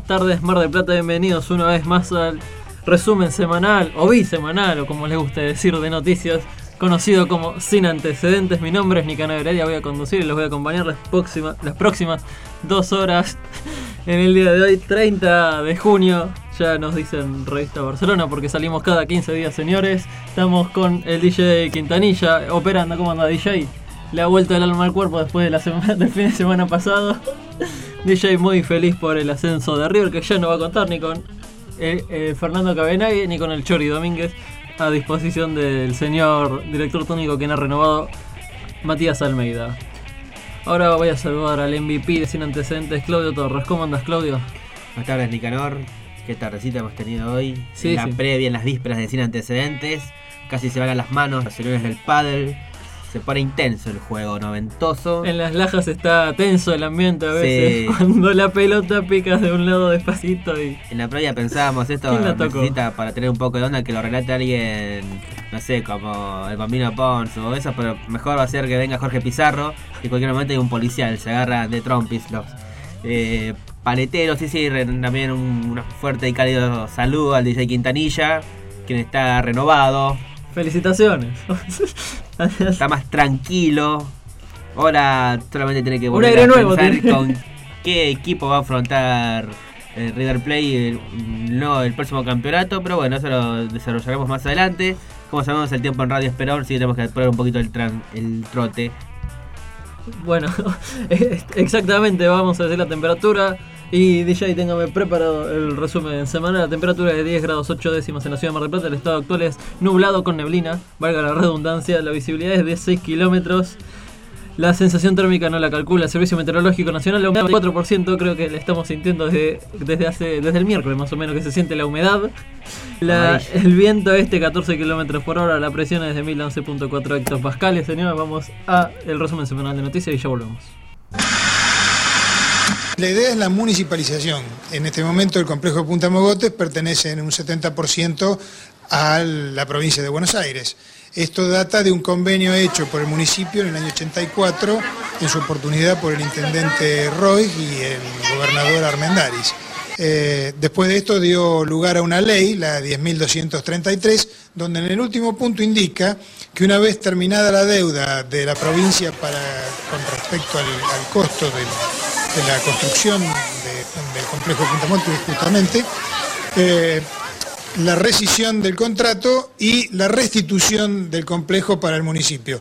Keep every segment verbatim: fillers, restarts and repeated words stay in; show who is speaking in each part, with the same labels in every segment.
Speaker 1: buenas tardes, Mar del Plata, bienvenidos una vez más al resumen semanal, o bisemanal, o como les guste decir, de noticias, conocido como Sin Antecedentes. Mi nombre es Nicanor Heredia, voy a conducir y los voy a acompañar las, próxima, las próximas dos horas en el día de hoy, treinta de junio. Ya nos dicen Revista Barcelona porque salimos cada quince días, señores. Estamos con el D J Quintanilla operando. ¿Cómo anda, D J? Le ha vuelto el alma al cuerpo después de la semana, del fin de semana pasado. D J muy feliz por el ascenso de River, que ya no va a contar ni con eh, eh, Fernando Cabenagui ni con el Chori Domínguez, a disposición del señor director técnico que ha renovado, Matías Almeida. Ahora voy a saludar al M V P de Sin Antecedentes, Claudio Torres. ¿Cómo andas, Claudio?
Speaker 2: Buenas tardes, Nicanor. Qué tardecita hemos tenido hoy.
Speaker 1: Sí,
Speaker 2: en la
Speaker 1: sí.
Speaker 2: previa, en las vísperas de Sin Antecedentes. Casi se van a las manos los señores del pádel. Se pone intenso el juego, noventoso.
Speaker 1: En las lajas está tenso el ambiente a veces,
Speaker 2: sí.
Speaker 1: Cuando la pelota picas de un lado despacito y...
Speaker 2: En la previa pensábamos, esto
Speaker 1: ¿Quién la tocó?
Speaker 2: necesita para tener un poco de onda que lo relate alguien, no sé, como el Bambino Pons o eso, pero mejor va a ser que venga Jorge Pizarro, que en cualquier momento hay un policial, se agarra de trompis los eh, paleteros. Sí, sí, también un, un fuerte y cálido saludo al D J Quintanilla, quien está renovado.
Speaker 1: Felicitaciones.
Speaker 2: Está más tranquilo. Ahora solamente tiene que
Speaker 1: Un
Speaker 2: volver
Speaker 1: aire
Speaker 2: a
Speaker 1: nuevo
Speaker 2: pensar
Speaker 1: tiene.
Speaker 2: con qué equipo va a afrontar el River Plate el, no el próximo campeonato, pero bueno, eso lo desarrollaremos más adelante. Como sabemos, el tiempo en radio es peor, sí tenemos que apurar un poquito el, tran, el trote.
Speaker 1: Bueno, exactamente, vamos a decir la temperatura. Y D J, téngame preparado el resumen semanal. La temperatura es de diez grados ocho décimas en la ciudad de Mar del Plata. El estado actual es nublado con neblina, valga la redundancia. La visibilidad es de seis kilómetros. La sensación térmica no la calcula el Servicio Meteorológico Nacional. La humedad cuatro por ciento, creo que la estamos sintiendo desde, desde, hace, desde el miércoles más o menos, que se siente la humedad. La, el viento este catorce kilómetros por hora. La presión es de mil once punto cuatro hectopascales. Señores, vamos a el resumen semanal de noticias y ya volvemos.
Speaker 3: La idea es la municipalización. En este momento el complejo de Punta Mogotes pertenece en un setenta por ciento a la provincia de Buenos Aires. Esto data de un convenio hecho por el municipio en el año ochenta y cuatro, en su oportunidad por el intendente Roy y el gobernador Armendáriz. Eh, después de esto dio lugar a una ley, la diez mil doscientos treinta y tres, donde en el último punto indica que una vez terminada la deuda de la provincia para, con respecto al, al costo del de la construcción de, del complejo de Punta Mogotes, justamente, eh, la rescisión del contrato y la restitución del complejo para el municipio.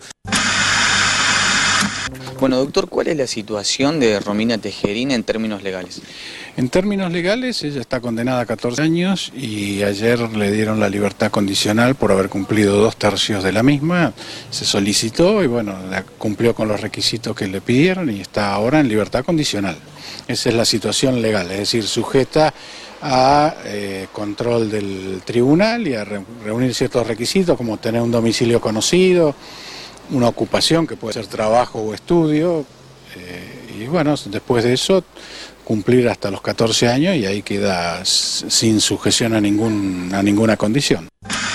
Speaker 4: Bueno, doctor, ¿cuál es la situación de Romina Tejerina en términos legales?
Speaker 5: En términos legales, ella está condenada a catorce años y ayer le dieron la libertad condicional por haber cumplido dos tercios de la misma. Se solicitó y bueno, cumplió con los requisitos que le pidieron y está ahora en libertad condicional. Esa es la situación legal, es decir, sujeta a eh, control del tribunal y a re- reunir ciertos requisitos como tener un domicilio conocido, una ocupación que puede ser trabajo o estudio, eh, y bueno, después de eso cumplir hasta los catorce años y ahí queda sin sujeción a, ningún, a ninguna condición.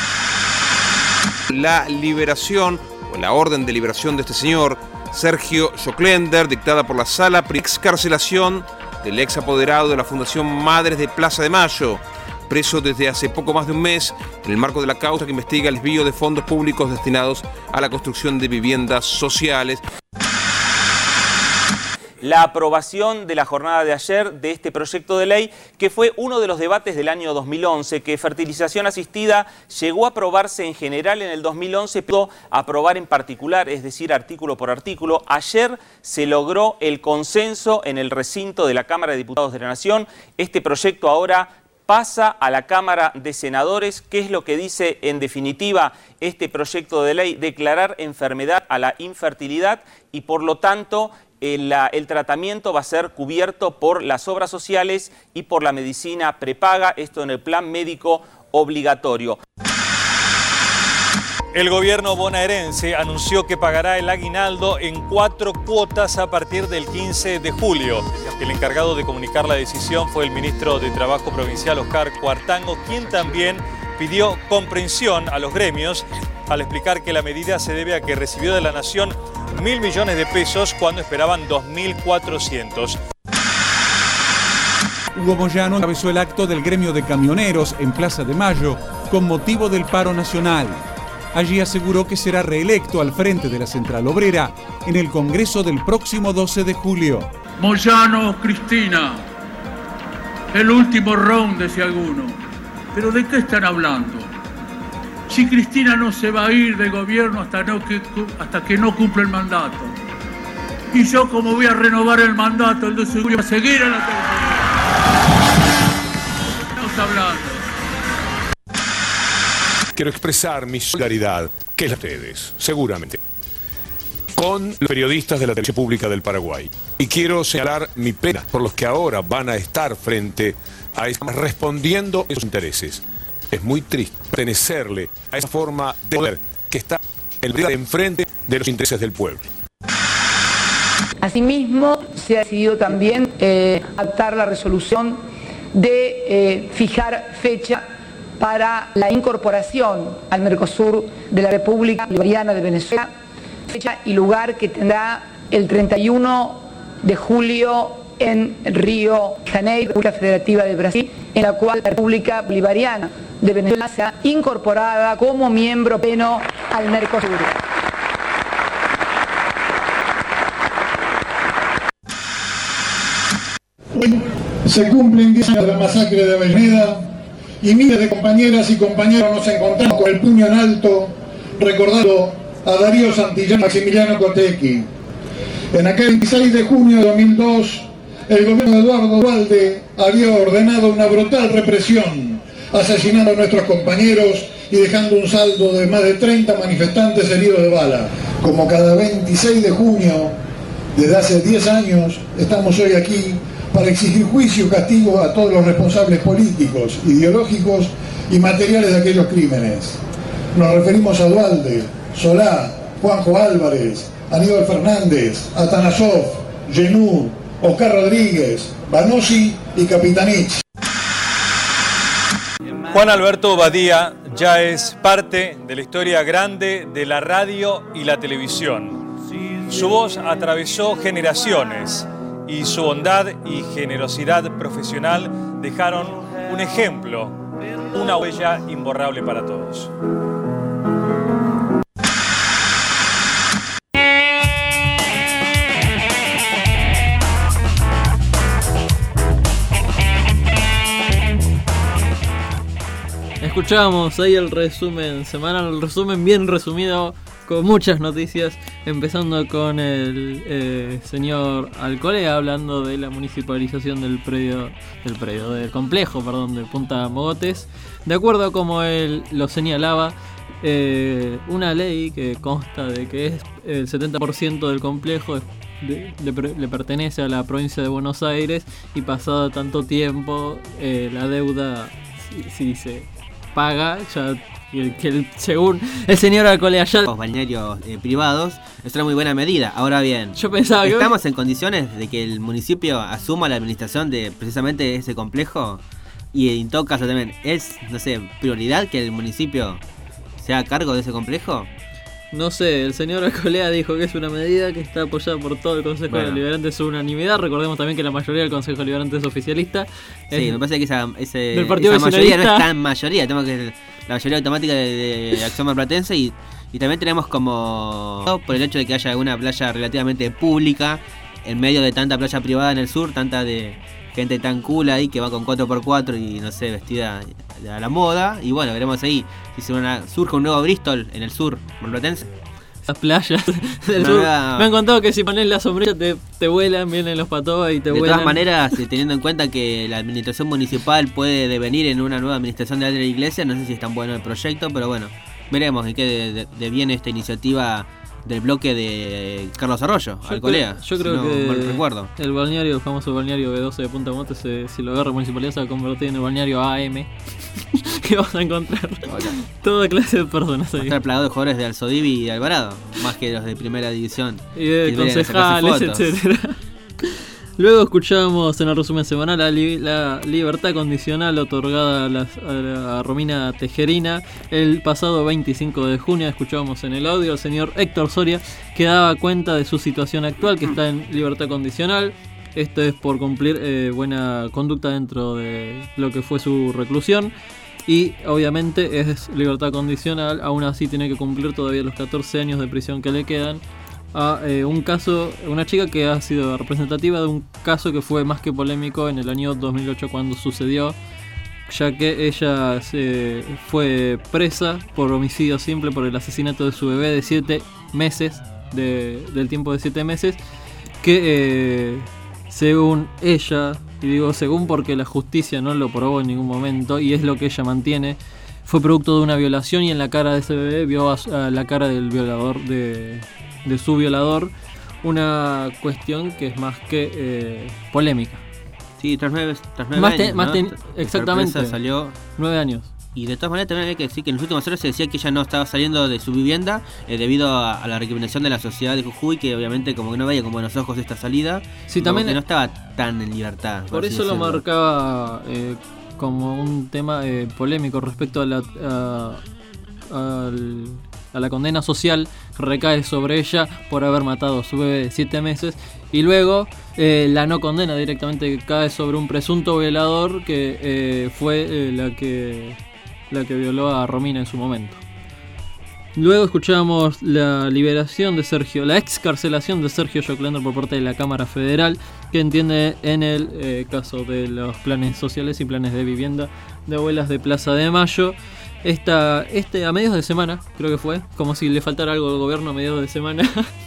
Speaker 6: La liberación, o la orden de liberación de este señor, Sergio Joclender, dictada por la Sala por excarcelación del ex apoderado de la Fundación Madres de Plaza de Mayo, preso desde hace poco más de un mes en el marco de la causa que investiga el desvío de fondos públicos destinados a la construcción de viviendas sociales.
Speaker 7: La aprobación de la jornada de ayer de este proyecto de ley, que fue uno de los debates del año dos mil once, que fertilización asistida llegó a aprobarse en general en el dos mil once, pero aprobar en particular, es decir, artículo por artículo. Ayer se logró el consenso en el recinto de la Cámara de Diputados de la Nación. Este proyecto ahora pasa a la Cámara de Senadores. ¿Qué es lo que dice en definitiva este proyecto de ley? Declarar enfermedad a la infertilidad y por lo tanto el, el tratamiento va a ser cubierto por las obras sociales y por la medicina prepaga, esto en el plan médico obligatorio.
Speaker 8: El gobierno bonaerense anunció que pagará el aguinaldo en cuatro cuotas a partir del quince de julio. El encargado de comunicar la decisión fue el ministro de Trabajo provincial, Oscar Cuartango, quien también pidió comprensión a los gremios al explicar que la medida se debe a que recibió de la Nación mil millones de pesos cuando esperaban dos mil cuatrocientos.
Speaker 9: Hugo Moyano encabezó el acto del gremio de camioneros en Plaza de Mayo con motivo del paro nacional. Allí aseguró que será reelecto al frente de la Central Obrera en el Congreso del próximo doce de julio.
Speaker 10: Moyano, Cristina, el último round, decía alguno. ¿Pero de qué están hablando? Si Cristina no se va a ir del gobierno hasta, no que, hasta que no cumpla el mandato. Y yo, como voy a renovar el mandato el doce de julio, voy a seguir en la televisión. Estamos hablando.
Speaker 11: Quiero expresar mi solidaridad, que es la de ustedes, seguramente, con los periodistas de la televisión pública del Paraguay. Y quiero señalar mi pena por los que ahora van a estar frente a esa, respondiendo a sus intereses. Es muy triste pertenecerle a esa forma de poder que está en la enfrente de los intereses del pueblo.
Speaker 12: Asimismo, se ha decidido también eh, adoptar la resolución de eh, fijar fecha para la incorporación al Mercosur de la República Bolivariana de Venezuela, fecha y lugar que tendrá el treinta y uno de julio en Río de Janeiro, República Federativa de Brasil, en la cual la República Bolivariana de Venezuela será incorporada como miembro pleno al Mercosur.
Speaker 13: Se cumplen diez años de la masacre de Avellaneda y miles de compañeras y compañeros nos encontramos con el puño en alto recordando a Darío Santillán y Maximiliano Cotecchi. En aquel veintiséis de junio de dos mil dos, el gobierno de Eduardo Duhalde había ordenado una brutal represión, asesinando a nuestros compañeros y dejando un saldo de más de treinta manifestantes heridos de bala. Como cada veintiséis de junio, desde hace diez años, estamos hoy aquí para exigir juicio y castigo a todos los responsables políticos, ideológicos y materiales de aquellos crímenes. Nos referimos a Duhalde, Solá, Juanjo Álvarez, Aníbal Fernández, Atanasov, Genú, Oscar Rodríguez, Banossi y Capitanich.
Speaker 8: Juan Alberto Badía ya es parte de la historia grande de la radio y la televisión. Su voz atravesó generaciones y su bondad y generosidad profesional dejaron un ejemplo, una huella imborrable para todos.
Speaker 1: Escuchábamos ahí el resumen semanal, el resumen bien resumido, con muchas noticias, empezando con el eh, señor Alcolea hablando de la municipalización del predio, del predio, del complejo, perdón, de Punta Mogotes. De acuerdo a como él lo señalaba, eh, una ley que consta de que es el setenta por ciento del complejo es de, le, le pertenece a la provincia de Buenos Aires, y pasado tanto tiempo eh, la deuda, si, si se paga, ya que, que el, según el señor Alcolea ya
Speaker 2: los balnearios eh, privados es una muy buena medida. Ahora bien,
Speaker 1: yo pensaba que
Speaker 2: estamos en condiciones de que el municipio asuma la administración de precisamente ese complejo, y en todo caso también es, no sé, prioridad que el municipio se haga cargo de ese complejo.
Speaker 1: No sé, el señor Alcolea dijo que es una medida que está apoyada por todo el Consejo bueno. Deliberante en su unanimidad. Recordemos también que la mayoría del Consejo Deliberante es oficialista.
Speaker 2: Sí,
Speaker 1: es
Speaker 2: me parece que esa, ese,
Speaker 1: del partido
Speaker 2: esa mayoría no es tan mayoría. Tenemos que la mayoría automática de, de Acción Marplatense, y, y también tenemos como, por el hecho de que haya una playa relativamente pública en medio de tanta playa privada en el sur, tanta de gente tan cool ahí que va con cuatro por cuatro y no sé, vestida a la moda. Y bueno, veremos ahí si se una, surge un nuevo Bristol en el sur marplatense.
Speaker 1: Esas playas del sur, nueva... me han contado que si pones la sombrilla te, te vuelan, vienen los patobas y te
Speaker 2: de
Speaker 1: vuelan.
Speaker 2: De todas maneras, teniendo en cuenta que la administración municipal puede devenir en una nueva administración de la iglesia, no sé si es tan bueno el proyecto, pero bueno, veremos en qué deviene esta iniciativa del bloque de Carlos Arroyo,
Speaker 1: yo
Speaker 2: Alcolea.
Speaker 1: Creo, yo
Speaker 2: si
Speaker 1: creo
Speaker 2: no,
Speaker 1: que
Speaker 2: mal recuerdo.
Speaker 1: El balneario, el famoso balneario B doce de Punta Mogotes, se, si lo agarra municipalidad, se va a convertir en el balneario A M. Que vas a encontrar Hola. toda clase de personas ahí.
Speaker 2: Va a estar plagado de jugadores de Alzodivi y de Alvarado, más que los de primera división.
Speaker 1: Y de concejales, etcétera. Luego escuchamos en el resumen semanal la, li- la libertad condicional otorgada a, las, a, la, a Romina Tejerina el pasado veinticinco de junio. Escuchábamos en el audio al señor Héctor Soria, que daba cuenta de su situación actual, que está en libertad condicional. Esto es por cumplir eh, buena conducta dentro de lo que fue su reclusión. Y obviamente es libertad condicional, aún así tiene que cumplir todavía los catorce años de prisión que le quedan a eh, un caso, una chica que ha sido representativa de un caso que fue más que polémico en el año dos mil ocho cuando sucedió, ya que ella se fue presa por homicidio simple por el asesinato de su bebé de siete meses, de, del tiempo de siete meses, que eh, según ella, y digo según porque la justicia no lo probó en ningún momento y es lo que ella mantiene, fue producto de una violación y en la cara de ese bebé vio a, a la cara del violador, de, de su violador, una cuestión que es más que eh, polémica.
Speaker 2: Sí, tras nueve, tras nueve
Speaker 1: más
Speaker 2: años,
Speaker 1: te, más
Speaker 2: ¿no?
Speaker 1: te, exactamente,
Speaker 2: salió
Speaker 1: nueve años.
Speaker 2: Y de todas maneras también hay que decir que en los últimos años se decía que ella no estaba saliendo de su vivienda eh, debido a, a la recriminación de la sociedad de Jujuy, que obviamente como que no veía con buenos ojos esta salida.
Speaker 1: Sí, también
Speaker 2: que no estaba tan en libertad.
Speaker 1: Por eso lo marcaba eh, como un tema eh, polémico respecto a la a, a, a la condena social que recae sobre ella por haber matado a su bebé de siete meses. Y luego eh, la no condena directamente cae sobre un presunto violador que eh, fue eh, la que la que violó a Romina en su momento. Luego escuchamos la liberación de Sergio, la excarcelación de Sergio Joclender por parte de la Cámara Federal, que entiende en el eh, caso de los planes sociales y planes de vivienda de abuelas de Plaza de Mayo. Esta, este a mediados de semana, creo que fue, como si le faltara algo al gobierno a mediados de semana,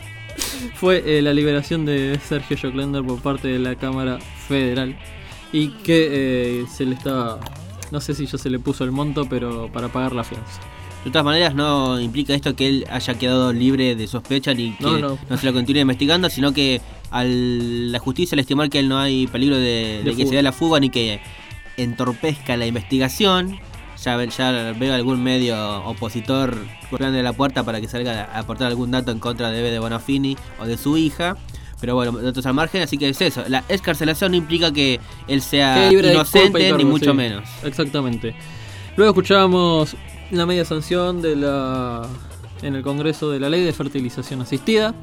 Speaker 1: fue eh, la liberación de Sergio Joclender por parte de la Cámara Federal y que eh, se le estaba, no sé si ya se le puso el monto, pero para pagar la fianza.
Speaker 2: De todas maneras no implica esto que él haya quedado libre de sospecha ni que
Speaker 1: no, no.
Speaker 2: no se lo continúe investigando, sino que al la justicia al estimar que él no hay peligro de, de, de que se dé la fuga ni que entorpezca la investigación, ya, ya veo algún medio opositor golpeando la puerta para que salga a aportar algún dato en contra de Eve de Bonafini o de su hija. Pero bueno, datos al margen, así que es eso. La excarcelación no implica que él sea que inocente, cargo, ni mucho sí, menos.
Speaker 1: Exactamente. Luego escuchábamos la media sanción de la en el Congreso de la Ley de Fertilización Asistida,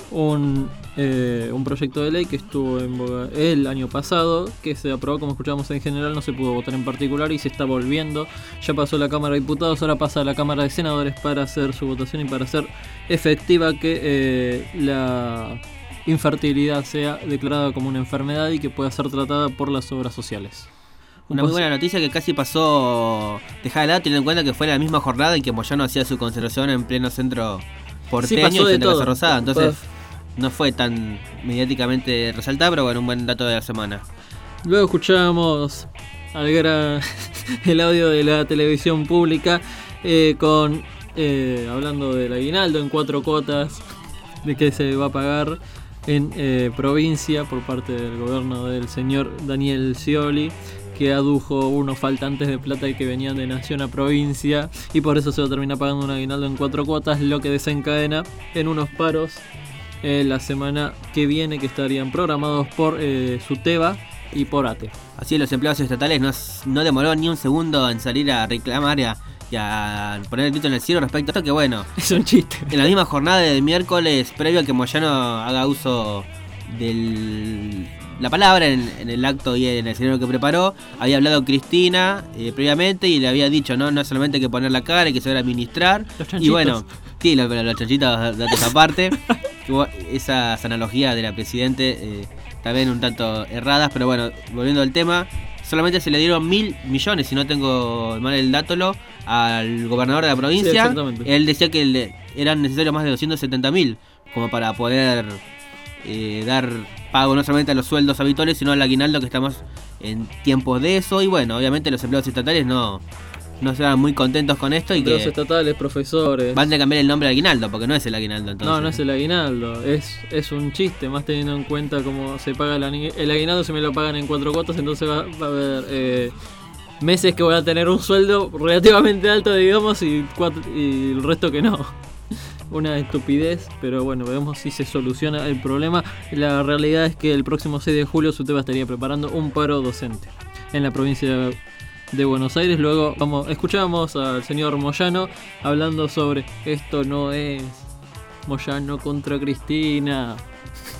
Speaker 1: un, eh, un proyecto de ley que estuvo en boga el año pasado, que se aprobó, como escuchamos en general, no se pudo votar en particular y se está volviendo. Ya pasó la Cámara de Diputados, ahora pasa a la Cámara de Senadores para hacer su votación y para hacer efectiva que eh, la infertilidad sea declarada como una enfermedad y que pueda ser tratada por las obras sociales.
Speaker 2: Una muy buena noticia que casi pasó dejada de lado, teniendo en cuenta que fue la misma jornada en que Moyano hacía su concentración en pleno centro porteño sí, y frente a Casa Rosada. Entonces no fue tan mediáticamente resaltada, pero bueno, un buen dato de la semana.
Speaker 1: Luego escuchamos al gran, el audio de la televisión pública eh, con eh, hablando del aguinaldo en cuatro cuotas de que se va a pagar en eh, provincia por parte del gobierno del señor Daniel Scioli, que adujo unos faltantes de plata y que venían de nación a provincia y por eso se va a terminar pagando un aguinaldo en cuatro cuotas, lo que desencadena en unos paros eh, la semana que viene que estarían programados por eh, Suteba y por A T E.
Speaker 2: Así los empleados estatales no, no demoró ni un segundo en salir a reclamar y a, y a poner el grito en el cielo respecto a esto, que bueno,
Speaker 1: es un chiste.
Speaker 2: En la misma jornada del miércoles, previo a que Moyano haga uso del la palabra en, en el acto y en el escenario que preparó, había hablado Cristina eh, previamente y le había dicho no, no solamente hay que poner la cara, hay que saber administrar.
Speaker 1: Y
Speaker 2: bueno, sí, los, los chanchitos, datos aparte. Esas analogías de la Presidente eh, también un tanto erradas, pero bueno, volviendo al tema, solamente se le dieron mil millones, si no tengo mal el dato, al gobernador de la provincia.
Speaker 1: Sí,
Speaker 2: él decía que le, eran necesarios más de doscientos setenta mil como para poder eh, dar pago no solamente a los sueldos habituales, sino al aguinaldo, que estamos en tiempos de eso. Y bueno, obviamente los empleados estatales no, no estaban muy contentos con esto. Y
Speaker 1: los
Speaker 2: que
Speaker 1: estatales, profesores.
Speaker 2: Van a cambiar el nombre de aguinaldo, porque no es el aguinaldo entonces.
Speaker 1: No, no es el aguinaldo, es, es un chiste, más teniendo en cuenta cómo se paga el, el aguinaldo. Si me lo pagan en cuatro cuotas, entonces va, va a haber eh, meses que voy a tener un sueldo relativamente alto, digamos, y, cuatro, y el resto que no. Una estupidez, pero bueno, vemos si se soluciona el problema. La realidad es que el próximo seis de julio Suteba estaría preparando un paro docente en la provincia de Buenos Aires. Luego vamos, escuchamos al señor Moyano hablando sobre esto no es Moyano contra Cristina.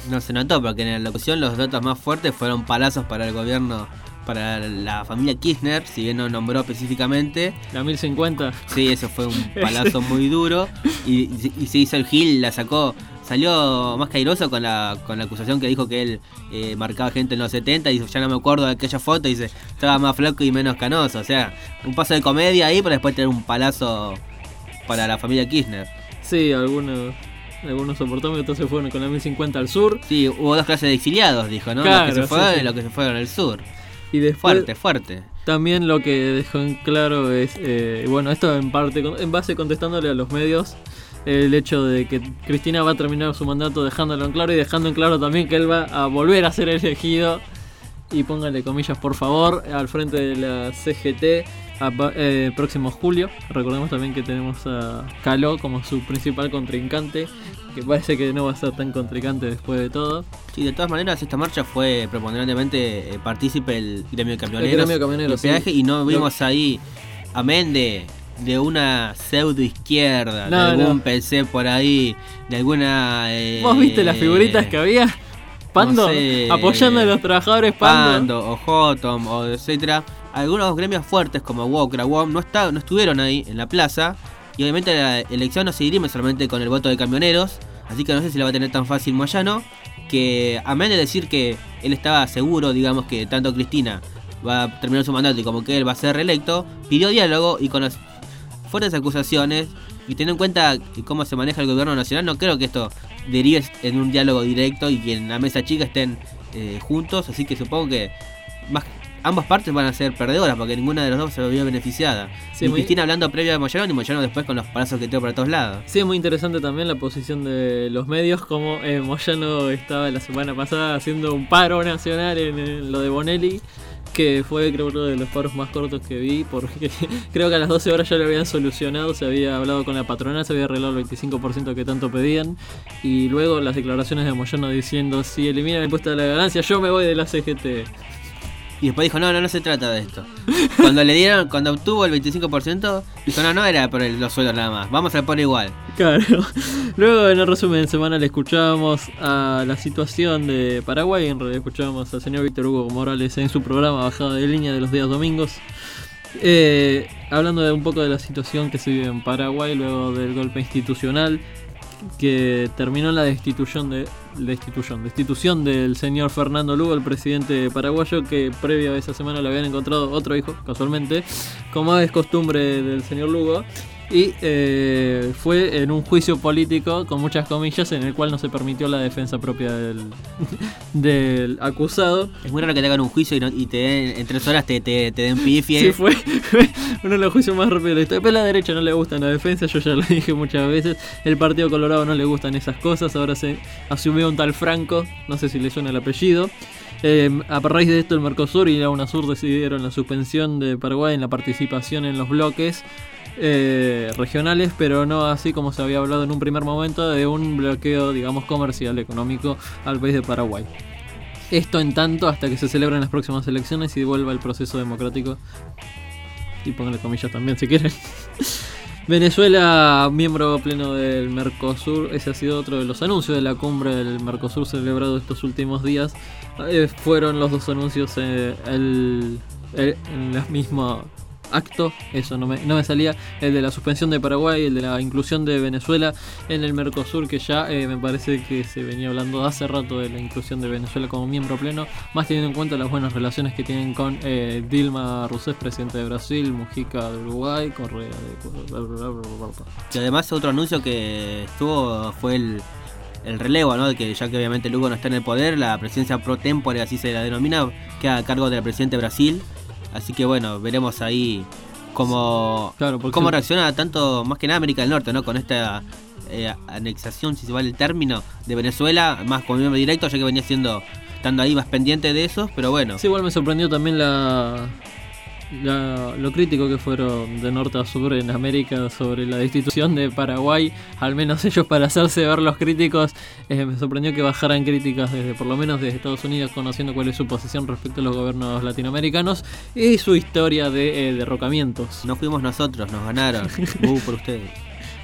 Speaker 2: No se notó, porque en la locución los datos más fuertes fueron palazos para el gobierno, para la familia Kirchner, si bien no nombró específicamente.
Speaker 1: La mil cincuenta.
Speaker 2: Sí, eso fue un palazo muy duro. Y, y se hizo el Gil, la sacó. Salió más cairoso con la con la acusación que dijo que él eh, marcaba gente en los setenta. Y dice, ya no me acuerdo de aquella foto. Y dice, estaba más flaco y menos canoso. O sea, un paso de comedia ahí para después tener un palazo para la familia Kirchner.
Speaker 1: Sí, algunos algunos soportamos y otros se fueron con la mil cincuenta al sur.
Speaker 2: Sí, hubo dos clases de exiliados, dijo, ¿no?
Speaker 1: Claro,
Speaker 2: los que se fueron
Speaker 1: sí, sí.
Speaker 2: y los que se fueron al sur.
Speaker 1: Y después,
Speaker 2: fuerte, fuerte.
Speaker 1: También lo que dejó en claro es, eh, bueno, esto en parte, en base contestándole a los medios, el hecho de que Cristina va a terminar su mandato dejándolo en claro y dejando en claro también que él va a volver a ser elegido, y póngale comillas por favor, al frente de la C G T a, eh, próximo julio. Recordemos también que tenemos a Caló como su principal contrincante, que parece que no va a ser tan contrincante después de todo.
Speaker 2: Sí, de todas maneras esta marcha fue preponderantemente eh, partícipe el gremio de camioneros,
Speaker 1: el gremio de camioneros
Speaker 2: de peaje,
Speaker 1: sí.
Speaker 2: Y no vimos
Speaker 1: Lo...
Speaker 2: ahí a Mende de una pseudo izquierda,
Speaker 1: no,
Speaker 2: de algún
Speaker 1: no.
Speaker 2: P C por ahí, de alguna... Eh,
Speaker 1: ¿Vos viste las figuritas que había? Pando,
Speaker 2: no sé,
Speaker 1: apoyando a los trabajadores Pando.
Speaker 2: Pando o Jotom o etcétera. Algunos gremios fuertes como Wokra, W O M no, está, no estuvieron ahí en la plaza. Y obviamente la elección no se dirime solamente con el voto de camioneros. Así que no sé si la va a tener tan fácil Moyano. Que a menos de decir que él estaba seguro, digamos, que tanto Cristina va a terminar su mandato y como que él va a ser reelecto, pidió diálogo, y con las fuertes acusaciones y teniendo en cuenta cómo se maneja el gobierno nacional, no creo que esto derive en un diálogo directo y que en la mesa chica estén eh, juntos. Así que supongo que más, ambas partes van a ser perdedoras, porque ninguna de los dos se vio beneficiada.
Speaker 1: Sí,
Speaker 2: ni
Speaker 1: muy...
Speaker 2: Cristina hablando previo a Moyano, ni Moyano después con los palazos que tengo para todos lados.
Speaker 1: Sí, es muy interesante también la posición de los medios, como eh, Moyano estaba la semana pasada haciendo un paro nacional en, en lo de Bonelli, que fue creo uno de los paros más cortos que vi, porque creo que a las doce horas ya lo habían solucionado, se había hablado con la patronal, se había arreglado el veinticinco por ciento que tanto pedían, y luego las declaraciones de Moyano diciendo, si eliminan el impuesto de la ganancia, yo me voy de la C G T.
Speaker 2: Y después dijo, no, no, no se trata de esto. Cuando le dieron, cuando obtuvo el veinticinco por ciento, dijo, no, no era por el, los sueldos nada más, vamos a poner igual.
Speaker 1: Claro. Luego en el resumen semanal escuchábamos a la situación de Paraguay, en realidad escuchábamos al señor Víctor Hugo Morales en su programa Bajada de Línea de los días domingos, eh, hablando de un poco de la situación que se vive en Paraguay luego del golpe institucional que terminó en la destitución de destitución, destitución del señor Fernando Lugo, el presidente paraguayo, que previo a esa semana le habían encontrado otro hijo, casualmente, como es costumbre del señor Lugo. Y eh, fue en un juicio político, con muchas comillas, en el cual no se permitió la defensa propia del, del acusado.
Speaker 2: Es muy raro que te hagan un juicio y, no, y te den, en tres horas te, te, te den pifie.
Speaker 1: Sí, fue, fue uno de los juicios más rápidos de la historia. Pero a la derecha no le gustan la defensa, yo ya lo dije muchas veces. El Partido Colorado no le gustan esas cosas. Ahora se asumió un tal Franco, no sé si le suena el apellido. Eh, a raíz de esto el Mercosur y la UNASUR decidieron la suspensión de Paraguay en la participación en los bloques Eh, regionales, pero no así como se había hablado en un primer momento de un bloqueo, digamos, comercial, económico al país de Paraguay. Esto en tanto hasta que se celebren las próximas elecciones y vuelva el proceso democrático. Y pónganle comillas también si quieren. Venezuela, miembro pleno del Mercosur, ese ha sido otro de los anuncios de la cumbre del Mercosur celebrado estos últimos días. Eh, fueron los dos anuncios eh, el, el, en la misma acto, eso no me, no me salía, el de la suspensión de Paraguay, el de la inclusión de Venezuela en el Mercosur, que ya eh, me parece que se venía hablando hace rato de la inclusión de Venezuela como miembro pleno, más teniendo en cuenta las buenas relaciones que tienen con eh, Dilma Rousseff, presidente de Brasil, Mujica de Uruguay, Correa de...
Speaker 2: Y además otro anuncio que estuvo fue el, el relevo, ¿no? De que ya que obviamente Lugo no está en el poder, la presidencia pro tempore, así se la denomina, queda a cargo del presidente de Brasil. Así que bueno, veremos ahí cómo,
Speaker 1: claro,
Speaker 2: cómo reacciona tanto, más que nada América del Norte, ¿no? Con esta eh, anexación, si se vale el término, de Venezuela, más como miembro directo, ya que venía siendo, estando ahí más pendiente de esos, pero bueno.
Speaker 1: Sí, igual me sorprendió también la, la lo crítico que fueron de norte a sur en América sobre la destitución de Paraguay, al menos ellos para hacerse ver los críticos, eh, me sorprendió que bajaran críticas desde, por lo menos desde Estados Unidos, conociendo cuál es su posición respecto a los gobiernos latinoamericanos y su historia de eh, derrocamientos.
Speaker 2: No fuimos nosotros, nos ganaron. Uh, por ustedes.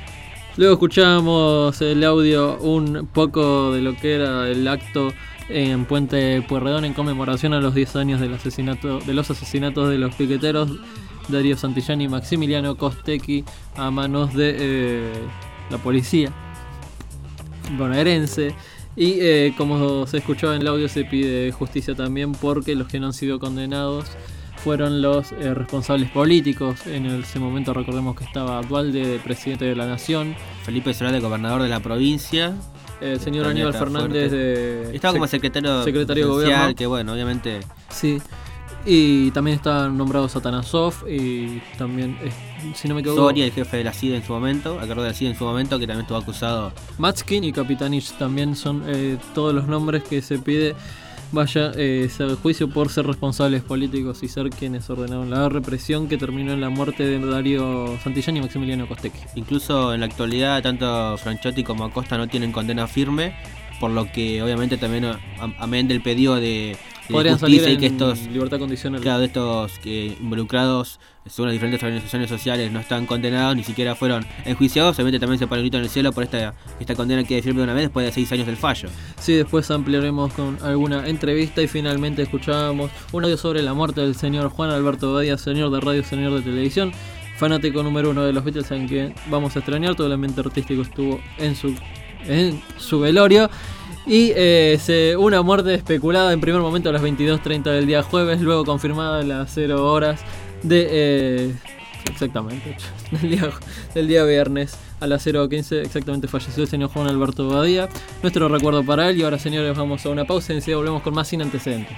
Speaker 1: Luego escuchamos el audio un poco de lo que era el acto en Puente Pueyrredón en conmemoración a los diez años del asesinato, de los asesinatos de los piqueteros Darío Santillán y Maximiliano Costecchi a manos de eh, la policía bonaerense. Y eh, como se escuchaba en el audio, se pide justicia también porque los que no han sido condenados fueron los eh, responsables políticos. En ese momento recordemos que estaba Duhalde, presidente de la Nación,
Speaker 2: Felipe Solarte, gobernador de la provincia,
Speaker 1: el señor Aníbal Fernández de,
Speaker 2: estaba como secretario,
Speaker 1: secretario de gobierno,
Speaker 2: que bueno, obviamente
Speaker 1: sí. Y también está nombrado Satanasov y también, eh, si no me equivoco,
Speaker 2: Soria, el jefe de la C I D en su momento, el cargo de la C I D en su momento, que también estuvo acusado.
Speaker 1: Matskin y Kapitanich también son eh, todos los nombres que se pide vaya eh, ese juicio por ser responsables políticos y ser quienes ordenaron la represión que terminó en la muerte de Darío Santillán y Maximiliano Costecchi.
Speaker 2: Incluso en la actualidad, tanto Franchotti como Acosta no tienen condena firme, por lo que obviamente también, amén del pedido de
Speaker 1: podrían
Speaker 2: justicia
Speaker 1: salir
Speaker 2: y que
Speaker 1: en
Speaker 2: estos
Speaker 1: libertad condicional.
Speaker 2: Claro, de estos que involucrados según las diferentes organizaciones sociales no están condenados, ni siquiera fueron enjuiciados, obviamente también se pone un grito en el cielo por esta, esta condena que firme de una vez después de seis años del fallo.
Speaker 1: Sí, después ampliaremos con alguna entrevista y finalmente escuchábamos un audio sobre la muerte del señor Juan Alberto Badia, señor de radio, señor de televisión, fanático número uno de los Beatles, en quien vamos a extrañar. Todo el ambiente artístico estuvo en su, en su velorio. Y eh, se, una muerte especulada en primer momento a las veintidós treinta del día jueves, luego confirmada a las cero horas de... Eh, exactamente, del día, del día viernes a las cero quince exactamente falleció el señor Juan Alberto Badia. Nuestro recuerdo para él. Y ahora, señores, vamos a una pausa y enseguida volvemos con más Sin Antecedentes.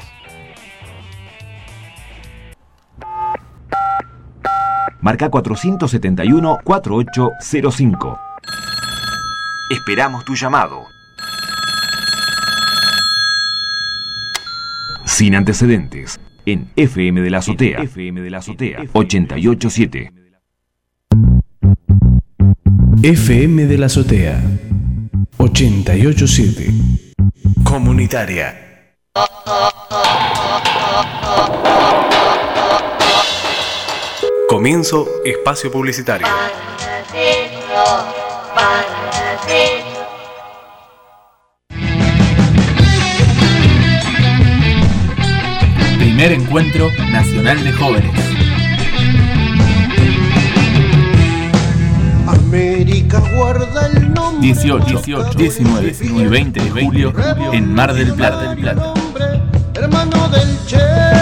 Speaker 14: Marca cuatrocientos setenta y uno, cuarenta y ocho cero cinco. Esperamos tu llamado. Sin Antecedentes, en F M de la Azotea, F M de la Azotea, ochenta y ocho punto siete.
Speaker 15: F M de la Azotea, ochenta y ocho punto siete. Comunitaria. Comienzo espacio publicitario.
Speaker 16: Primer Encuentro Nacional de Jóvenes.
Speaker 17: América guarda el nombre.
Speaker 16: dieciocho, diecinueve y veinte de julio en Mar del Plata.
Speaker 17: Hermano del Che.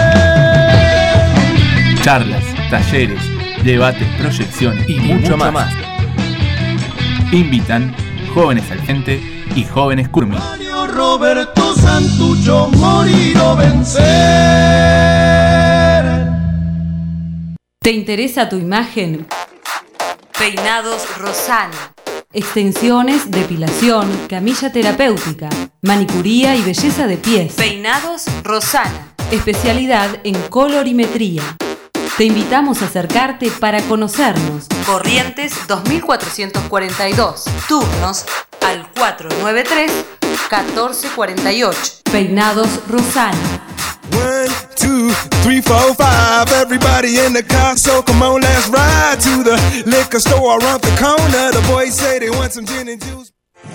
Speaker 16: Charlas, talleres, debates, proyecciones y, y mucho, mucho más. más. Invitan Jóvenes al Frente y Jóvenes Curmi.
Speaker 17: Roberto Santucho, morir o vencer.
Speaker 18: ¿Te interesa tu imagen? Peinados Rosana. Extensiones, depilación, camilla terapéutica, manicuría y belleza de pies. Peinados Rosana. Especialidad en colorimetría. Te invitamos a acercarte para conocernos. Corrientes dos mil cuatrocientos cuarenta y dos. Turnos al cuatro nueve tres, catorce cuarenta y ocho. Peinados Rosana.
Speaker 17: One, two, three, four, five. Everybody in the car, so come on, let's ride to the liquor store around the corner. The boys say they want some gin and juice.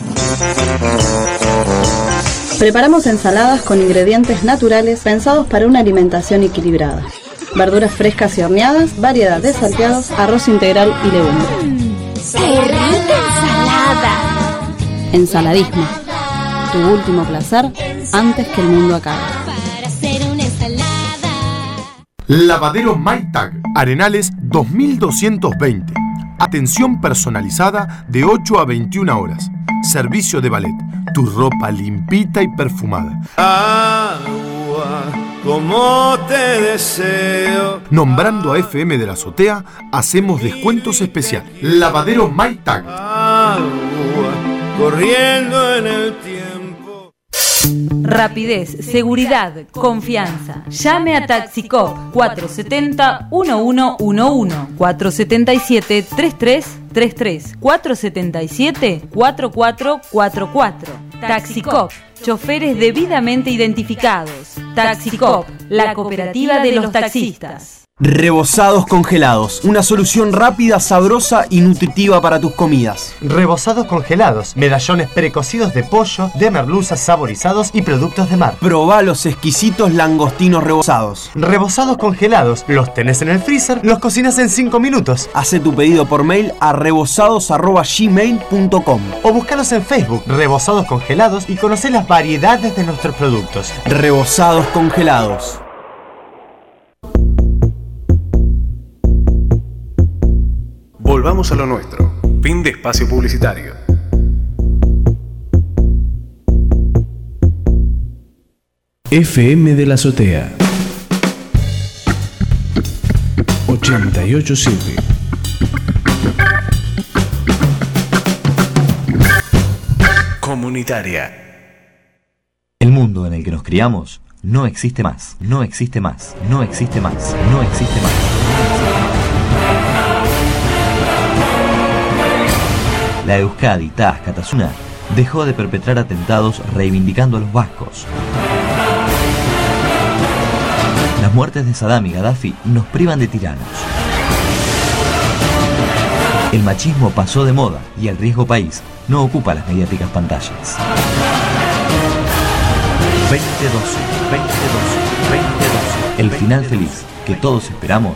Speaker 19: Preparamos ensaladas con ingredientes naturales pensados para una alimentación equilibrada. Verduras frescas y horneadas, variedad de salteados, arroz integral y legumbres.
Speaker 20: Mm, ¡qué rica ensalada!
Speaker 19: Ensaladismo. Tu último placer antes que el mundo acabe.
Speaker 20: Para hacer una ensalada.
Speaker 21: Lavadero Maytag, Arenales dos mil doscientos veinte. Atención personalizada de ocho a veintiuna horas. Servicio de ballet. Tu ropa limpita y perfumada.
Speaker 17: Agua, como te deseo.
Speaker 21: Nombrando a F M de la Azotea, hacemos descuentos especiales. Lavadero Maytag.
Speaker 17: Agua, corriendo en el tiempo.
Speaker 18: Rapidez, seguridad, confianza. Llame a Taxicop cuatro siete cero, uno uno uno uno, cuatro siete siete, tres tres tres tres, cuatro siete siete, cuatro cuatro cuatro cuatro. Taxicop, choferes debidamente identificados. Taxicop, la cooperativa de los taxistas.
Speaker 3: Rebozados congelados, una solución rápida, sabrosa y nutritiva para tus comidas.
Speaker 22: Rebozados congelados, medallones precocidos de pollo, de merluza saborizados y productos de mar.
Speaker 3: Probá los exquisitos langostinos rebozados.
Speaker 22: Rebozados congelados, los tenés en el freezer, los cocinas en cinco minutos.
Speaker 3: Hacé tu pedido por mail a rebozados arroba gmail punto com
Speaker 22: o búscalos en Facebook, Rebozados Congelados, y conocé las variedades de nuestros productos.
Speaker 3: Rebozados congelados.
Speaker 15: Volvamos a lo nuestro. Fin de espacio publicitario. F M de la Azotea ochenta y ocho punto siete. Comunitaria.
Speaker 23: El mundo en el que nos criamos no existe más, no existe más, no existe más, no existe más. La Euskadi Taz Katasuna dejó de perpetrar atentados reivindicando a los vascos. Las muertes de Saddam y Gaddafi nos privan de tiranos. El machismo pasó de moda y el riesgo país no ocupa las mediáticas pantallas. veinte doce, veinte doce, veinte doce. El final feliz que todos esperamos.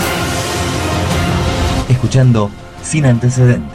Speaker 23: Escuchando Sin Antecedentes.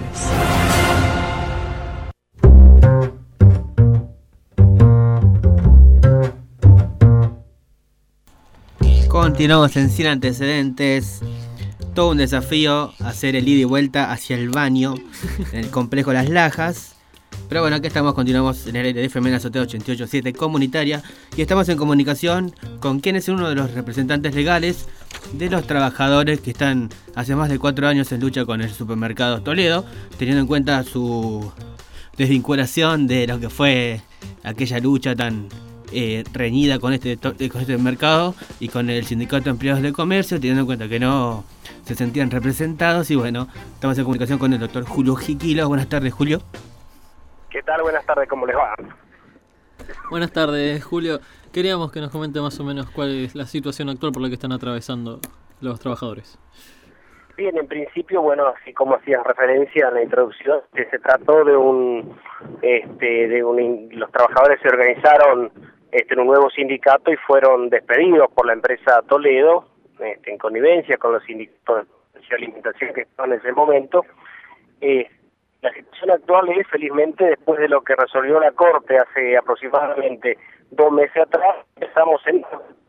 Speaker 2: Continuamos en Sin Antecedentes. Todo un desafío hacer el ida y vuelta hacia el baño en el complejo Las Lajas. Pero bueno, aquí estamos, continuamos en el aire de F M en Azotea ochenta y ocho punto siete comunitaria. Y estamos en comunicación con quien es uno de los representantes legales de los trabajadores que están hace más de cuatro años en lucha con el supermercado Toledo, teniendo en cuenta su desvinculación de lo que fue aquella lucha tan Eh, reñida con este, con este mercado y con el sindicato de empleados de comercio, teniendo en cuenta que no se sentían representados. Y bueno, estamos en comunicación con el doctor Julio Jiquilo. Buenas tardes, Julio.
Speaker 24: ¿Qué tal? Buenas tardes, ¿cómo les va?
Speaker 1: Buenas tardes, Julio. Queríamos que nos comente más o menos cuál es la situación actual por la que están atravesando los trabajadores.
Speaker 24: Bien, en principio, bueno, así como hacías referencia en la introducción, que se trató de un, este, de un, los trabajadores se organizaron este, en un nuevo sindicato y fueron despedidos por la empresa Toledo, este, en connivencia con los sindicatos de alimentación que estaban en ese momento. Eh, la situación actual es, felizmente, después de lo que resolvió la Corte hace aproximadamente dos meses atrás, estamos en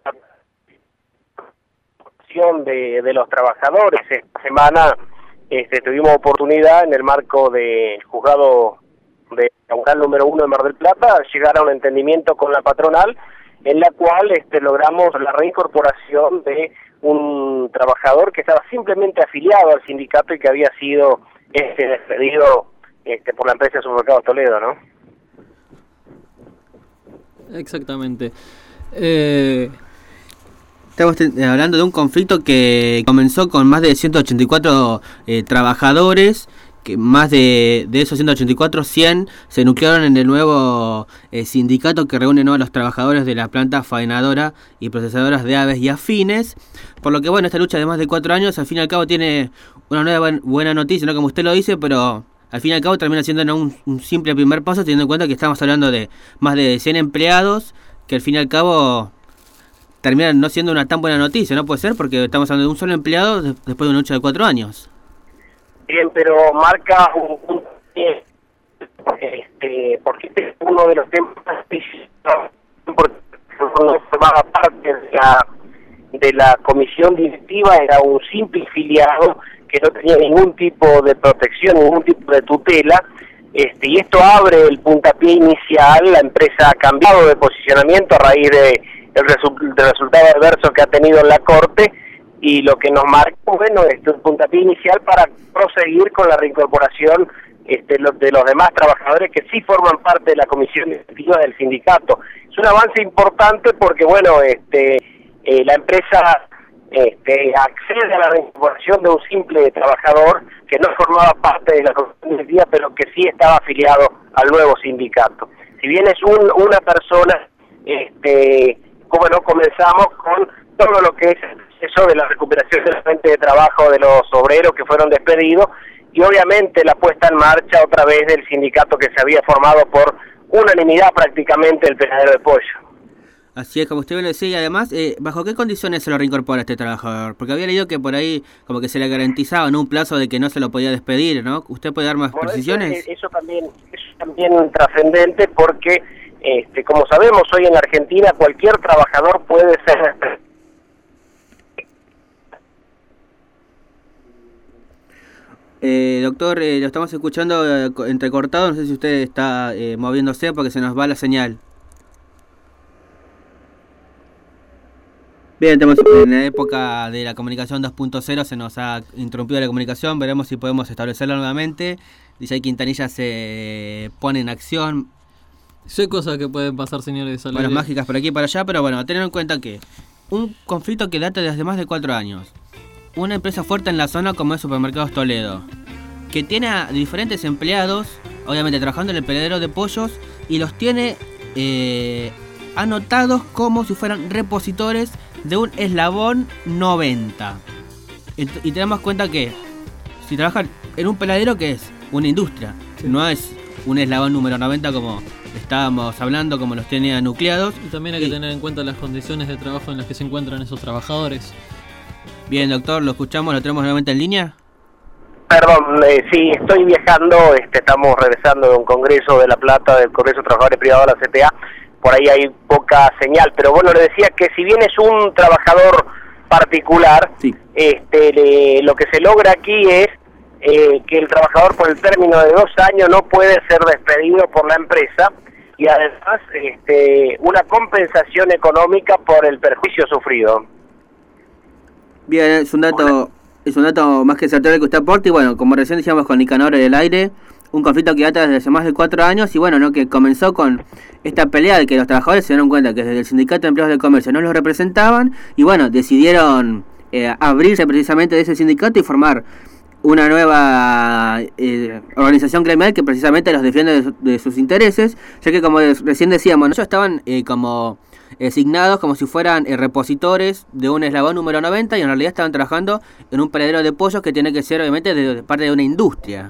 Speaker 24: De, de los trabajadores. Esta semana este, tuvimos oportunidad en el marco del juzgado de laboral número uno de Mar del Plata llegar a un entendimiento con la patronal en la cual este, logramos la reincorporación de un trabajador que estaba simplemente afiliado al sindicato y que había sido este, despedido este, por la empresa de Supermercados Toledo, ¿no?
Speaker 1: Exactamente. Eh...
Speaker 2: Estamos hablando de un conflicto que comenzó con más de ciento ochenta y cuatro eh, trabajadores, que más de, de esos ciento ochenta y cuatro, cien se nuclearon en el nuevo eh, sindicato que reúne, ¿no?, a los trabajadores de la planta faenadora y procesadoras de aves y afines. Por lo que, bueno, esta lucha de más de cuatro años, al fin y al cabo, tiene una nueva buena noticia, ¿no?, como usted lo dice, pero al fin y al cabo termina siendo, ¿no?, un, un simple primer paso, teniendo en cuenta que estamos hablando de más de cien empleados, que al fin y al cabo termina no siendo una tan buena noticia, ¿no puede ser? Porque estamos hablando de un solo empleado después de una lucha de cuatro años. Bien,
Speaker 24: pero marca un, un este, porque este es uno de los temas porque no formaba parte de la, de la comisión directiva, era un simple afiliado que no tenía ningún tipo de protección, ningún tipo de tutela, este, y esto abre el puntapié inicial. La empresa ha cambiado de posicionamiento a raíz de el resu del resultado adverso que ha tenido en la Corte, y lo que nos marca, bueno, es un puntapié inicial para proseguir con la reincorporación este, lo, de los demás trabajadores que sí forman parte de la comisión directiva del sindicato. Es un avance importante porque, bueno, este, eh, la empresa este, accede a la reincorporación de un simple trabajador que no formaba parte de la comisión directiva, pero que sí estaba afiliado al nuevo sindicato. Si bien es un, una persona, este, bueno, comenzamos con todo lo que es el proceso eso, de la recuperación de la fuente de trabajo de los obreros que fueron despedidos, y obviamente la puesta en marcha otra vez del sindicato que se había formado por unanimidad prácticamente el peladero de pollo.
Speaker 2: Así es, como usted me lo decía, y además, eh, ¿bajo qué condiciones se lo reincorpora este trabajador? Porque había leído que por ahí como que se le garantizaba en un plazo de que no se lo podía despedir, ¿no? ¿Usted puede dar más
Speaker 24: Bueno,
Speaker 2: precisiones?
Speaker 24: Eso, eso también eso es también trascendente porque, este, como sabemos, hoy en la Argentina cualquier trabajador puede ser...
Speaker 2: Eh, doctor, eh, lo estamos escuchando eh, entrecortado, no sé si usted está eh, moviéndose porque se nos va la señal. Bien, tenemos, en la época de la comunicación dos punto cero se nos ha interrumpido la comunicación, veremos si podemos establecerla nuevamente. D J Quintanilla se pone en acción.
Speaker 1: Sé cosas que pueden pasar, señores.
Speaker 2: Bueno, mágicas por aquí y por allá, pero bueno, tener en cuenta que un conflicto que data desde más de cuatro años. Una empresa fuerte en la zona como es Supermercados Toledo, que tiene a diferentes empleados, obviamente trabajando en el peladero de pollos, y los tiene eh, anotados como si fueran repositores de un eslabón noventa. Y, y tenemos cuenta que si trabajan en un peladero, que es una industria, sí, no es un eslabón número noventa como estábamos hablando, como los tenía nucleados.
Speaker 1: Y también hay que y, tener en cuenta las condiciones de trabajo en las que se encuentran esos trabajadores.
Speaker 2: Bien, doctor, lo escuchamos, lo tenemos nuevamente en línea.
Speaker 24: Perdón, eh, sí, estoy viajando, este, estamos regresando de un congreso de La Plata, del Congreso de Trabajadores Privados de la C T A, por ahí hay poca señal, pero bueno, le decía que si bien es un trabajador particular, sí, este, le, lo que se logra aquí es eh, que el trabajador por el término de dos años no puede ser despedido por la empresa, y además este, una compensación económica por el perjuicio sufrido.
Speaker 2: Bien, es un dato, es un dato más que certero que usted aporta, y bueno, como recién decíamos con Nicanor en el aire, un conflicto que data desde hace más de cuatro años, y bueno, no que comenzó con esta pelea de que los trabajadores se dieron cuenta que desde el Sindicato de Empleados del Comercio no los representaban, y bueno, decidieron eh, abrirse precisamente de ese sindicato y formar una nueva eh, organización gremial que precisamente los defiende de, su, de sus intereses, ya que como recién decíamos, ellos estaban eh, como... designados como si fueran eh, repositores de un eslabón número noventa, y en realidad estaban trabajando en un peladero de pollos que tiene que ser obviamente de, de parte de una industria.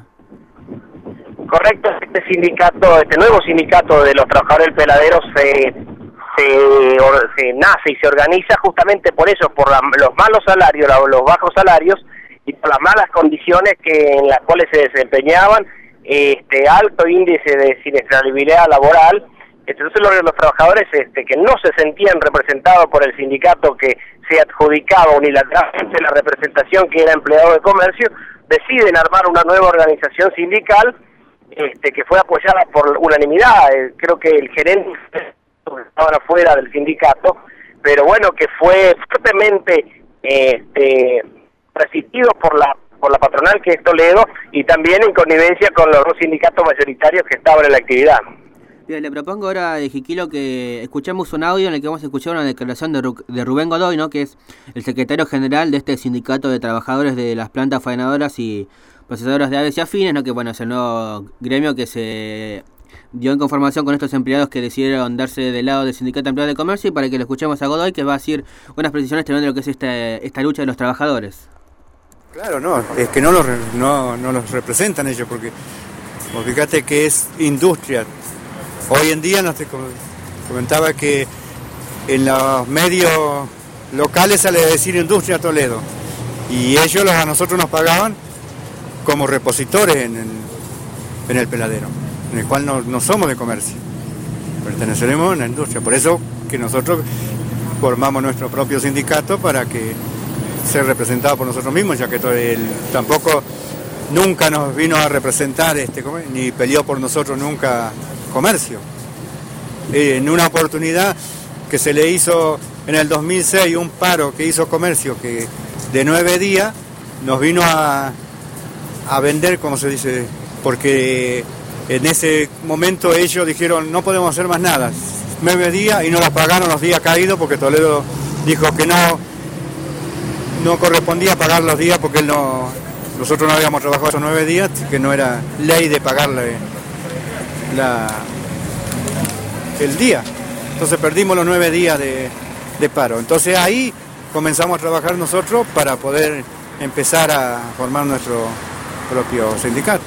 Speaker 24: Correcto, este sindicato, este nuevo sindicato de los trabajadores del peladero se, se, or, se nace y se organiza justamente por eso, por la, los malos salarios, la, los bajos salarios y por las malas condiciones que en las cuales se desempeñaban, este alto índice de siniestralidad laboral. Entonces los, los trabajadores este, que no se sentían representados por el sindicato que se adjudicaba unilateralmente la representación que era empleado de comercio, deciden armar una nueva organización sindical este, que fue apoyada por unanimidad. Eh, creo que el gerente estaba afuera del sindicato, pero bueno, que fue fuertemente este, resistido por la por la patronal que es Toledo, y también en connivencia con los dos sindicatos mayoritarios que estaban en la actividad.
Speaker 2: Bien, le propongo ahora, de Jiquilo, que escuchemos un audio en el que vamos a escuchar una declaración de, Ru de Rubén Godoy, ¿no?, que es el secretario general de este sindicato de trabajadores de las plantas faenadoras y procesadoras de aves y afines, ¿no?, que bueno, es el nuevo gremio que se dio en conformación con estos empleados que decidieron darse del lado del Sindicato de Empleados de Comercio, y para que lo escuchemos a Godoy, que va a decir unas precisiones también de lo que es esta, esta lucha de los trabajadores.
Speaker 4: Claro, no, es que no los, no, no los representan ellos, porque, porque fíjate que es industria. Hoy en día, nos te comentaba que en los medios locales sale a decir Industria Toledo, y ellos los, a nosotros nos pagaban como repositores en el, en el peladero, en el cual no, no somos de comercio, perteneceremos a la industria. Por eso que nosotros formamos nuestro propio sindicato para que ser representado por nosotros mismos, ya que el, tampoco nunca nos vino a representar, este, ni peleó por nosotros nunca comercio. Eh, en una oportunidad que se le hizo en el dos mil seis un paro que hizo comercio, que de nueve días nos vino a, a vender, como se dice, porque en ese momento ellos dijeron no podemos hacer más nada, nueve días, y no nos pagaron los días caídos porque Toledo dijo que no no correspondía pagar los días porque él no, nosotros no habíamos trabajado esos nueve días, que no era ley de pagarle la, el día. Entonces perdimos los nueve días de, de paro. Entonces ahí comenzamos a trabajar nosotros para poder empezar a formar nuestro propio sindicato.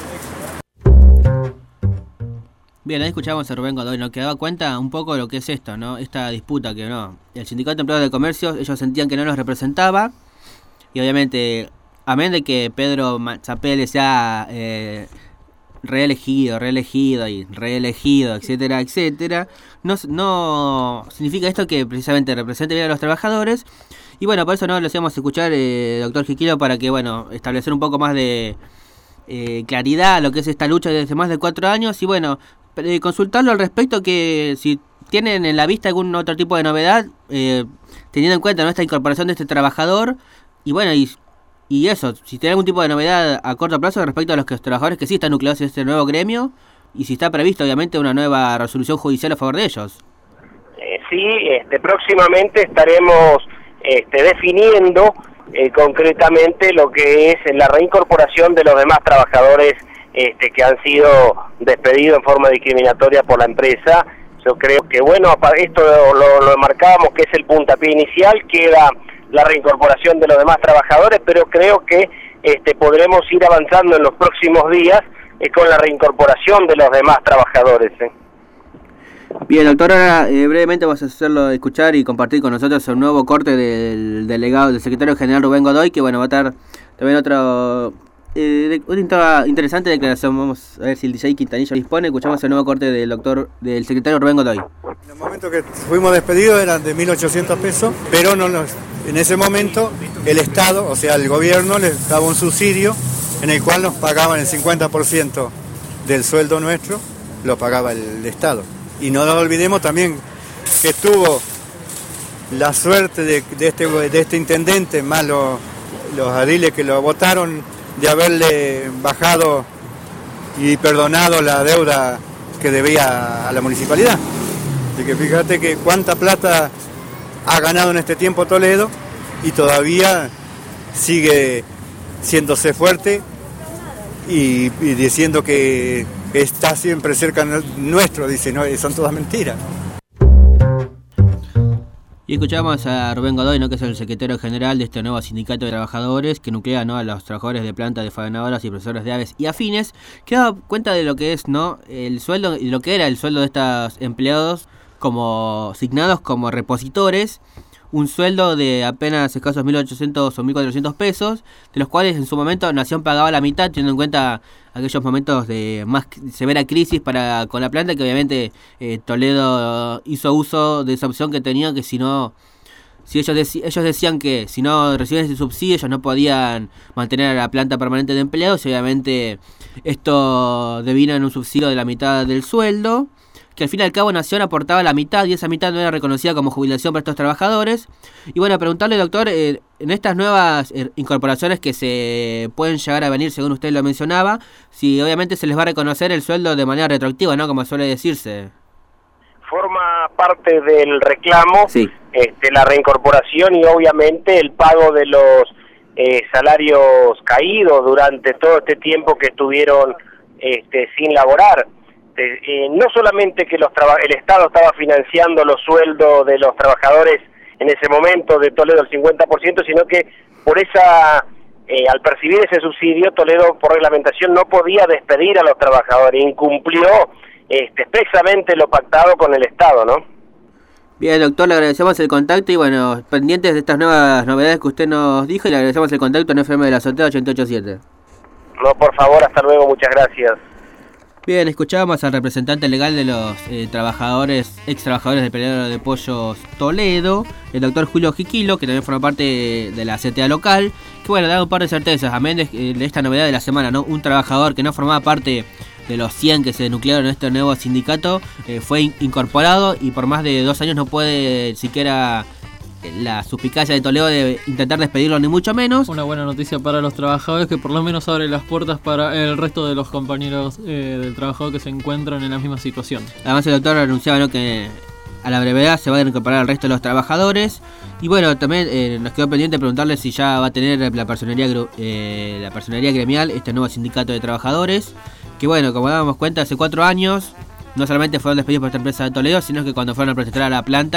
Speaker 2: Bien, ahí escuchamos a Rubén Godoy, nos quedaba cuenta un poco de lo que es esto, ¿no? Esta disputa que no. El Sindicato de Empleados de Comercio, ellos sentían que no los representaba, y obviamente, amén de que Pedro Zapelle sea eh, reelegido, reelegido y reelegido, etcétera, etcétera, no, no significa esto que precisamente represente bien a los trabajadores. Y bueno, por eso no lo hacemos escuchar, eh, doctor Jiquilo, para que, bueno, establecer un poco más de eh, claridad a lo que es esta lucha desde más de cuatro años, y bueno, eh, consultarlo al respecto, que si tienen en la vista algún otro tipo de novedad, eh, teniendo en cuenta, ¿no?, esta incorporación de este trabajador, y bueno, y, y eso, si tiene algún tipo de novedad a corto plazo respecto a los que, los trabajadores que sí están nucleados en este nuevo gremio, y si está previsto, obviamente, una nueva resolución judicial a favor de ellos.
Speaker 24: Eh, sí, este, próximamente estaremos este, definiendo eh, concretamente lo que es la reincorporación de los demás trabajadores este, que han sido despedidos en forma discriminatoria por la empresa. Yo creo que, bueno, esto lo, lo, lo marcábamos que es el puntapié inicial, queda la reincorporación de los demás trabajadores, pero creo que este, podremos ir avanzando en los próximos días eh, con la reincorporación de los demás trabajadores. ¿eh?
Speaker 2: Bien, doctor, ahora eh, brevemente vamos a hacerlo escuchar y compartir con nosotros el nuevo corte del delegado, del secretario general Rubén Godoy, que bueno, va a estar también otro eh, una interesante declaración. Vamos a ver si el D J Quintanilla dispone. Escuchamos el nuevo corte del doctor, del secretario Rubén Godoy.
Speaker 4: En el momento que fuimos despedidos eran de mil ochocientos pesos, pero no nos, en ese momento el Estado, o sea el gobierno, les daba un subsidio en el cual nos pagaban el cincuenta por ciento del sueldo nuestro, lo pagaba el Estado. Y no nos olvidemos también que tuvo la suerte de, de, este, de este intendente, más los, los adiles que lo votaron, de haberle bajado y perdonado la deuda que debía a la municipalidad. Así que fíjate que cuánta plata ha ganado en este tiempo Toledo y todavía sigue siéndose fuerte y, y diciendo que está siempre cerca nuestro, dice, no, son todas mentiras.
Speaker 2: Y escuchamos a Rubén Godoy, ¿no?, que es el secretario general de este nuevo sindicato de trabajadores que nuclea, ¿no?, a los trabajadores de planta, de faenadoras y profesores de aves y afines, que da cuenta de lo que es, ¿no?, el sueldo y lo que era el sueldo de estos empleados como asignados como repositores, un sueldo de apenas escasos mil ochocientos o mil cuatrocientos pesos, de los cuales en su momento Nación pagaba la mitad, teniendo en cuenta aquellos momentos de más severa crisis para con la planta, que obviamente eh, Toledo hizo uso de esa opción que tenía, que si no, si ellos, dec- ellos decían que si no recibían ese subsidio ellos no podían mantener a la planta permanente de empleados, y obviamente esto devino en un subsidio de la mitad del sueldo, que al fin y al cabo Nación aportaba la mitad y esa mitad no era reconocida como jubilación para estos trabajadores. Y bueno, preguntarle, doctor, eh, en estas nuevas eh, incorporaciones que se pueden llegar a venir, según usted lo mencionaba, si obviamente se les va a reconocer el sueldo de manera retroactiva, ¿no?, como suele decirse.
Speaker 24: Forma parte del reclamo,
Speaker 2: sí,
Speaker 24: este, la reincorporación y obviamente el pago de los eh, salarios caídos durante todo este tiempo que estuvieron este, sin laborar. Eh, no solamente que los traba- el Estado estaba financiando los sueldos de los trabajadores en ese momento de Toledo el cincuenta por ciento, sino que por esa, eh, al percibir ese subsidio, Toledo por reglamentación no podía despedir a los trabajadores, incumplió este, expresamente lo pactado con el Estado, ¿no?
Speaker 2: Bien, doctor, le agradecemos el contacto y bueno, pendientes de estas nuevas novedades que usted nos dijo, y le agradecemos el contacto en F M de la Azotea ochenta y ocho punto siete.
Speaker 24: No, por favor, hasta luego, muchas gracias.
Speaker 2: Bien, escuchábamos al representante legal de los eh, trabajadores, ex trabajadores del peleador de pollos Toledo, el doctor Julio Jiquilo, que también forma parte de la C T A local, que bueno, da un par de certezas, amén de, de esta novedad de la semana, ¿no? Un trabajador que no formaba parte de los cien que se nuclearon en este nuevo sindicato, eh, fue in- incorporado y por más de dos años no puede siquiera la suspicacia de Toledo de intentar despedirlo, ni mucho menos.
Speaker 1: Una buena noticia para los trabajadores, que por lo menos abre las puertas para el resto de los compañeros eh, del trabajador que se encuentran en la misma situación.
Speaker 2: Además el doctor anunciaba, ¿no?, que a la brevedad se van a incorporar al resto de los trabajadores. Y bueno, también eh, nos quedó pendiente preguntarle si ya va a tener la personería, eh, la personería gremial este nuevo sindicato de trabajadores, que bueno, como dábamos cuenta, hace cuatro años no solamente fueron despedidos por esta empresa de Toledo, sino que cuando fueron a protestar a la planta,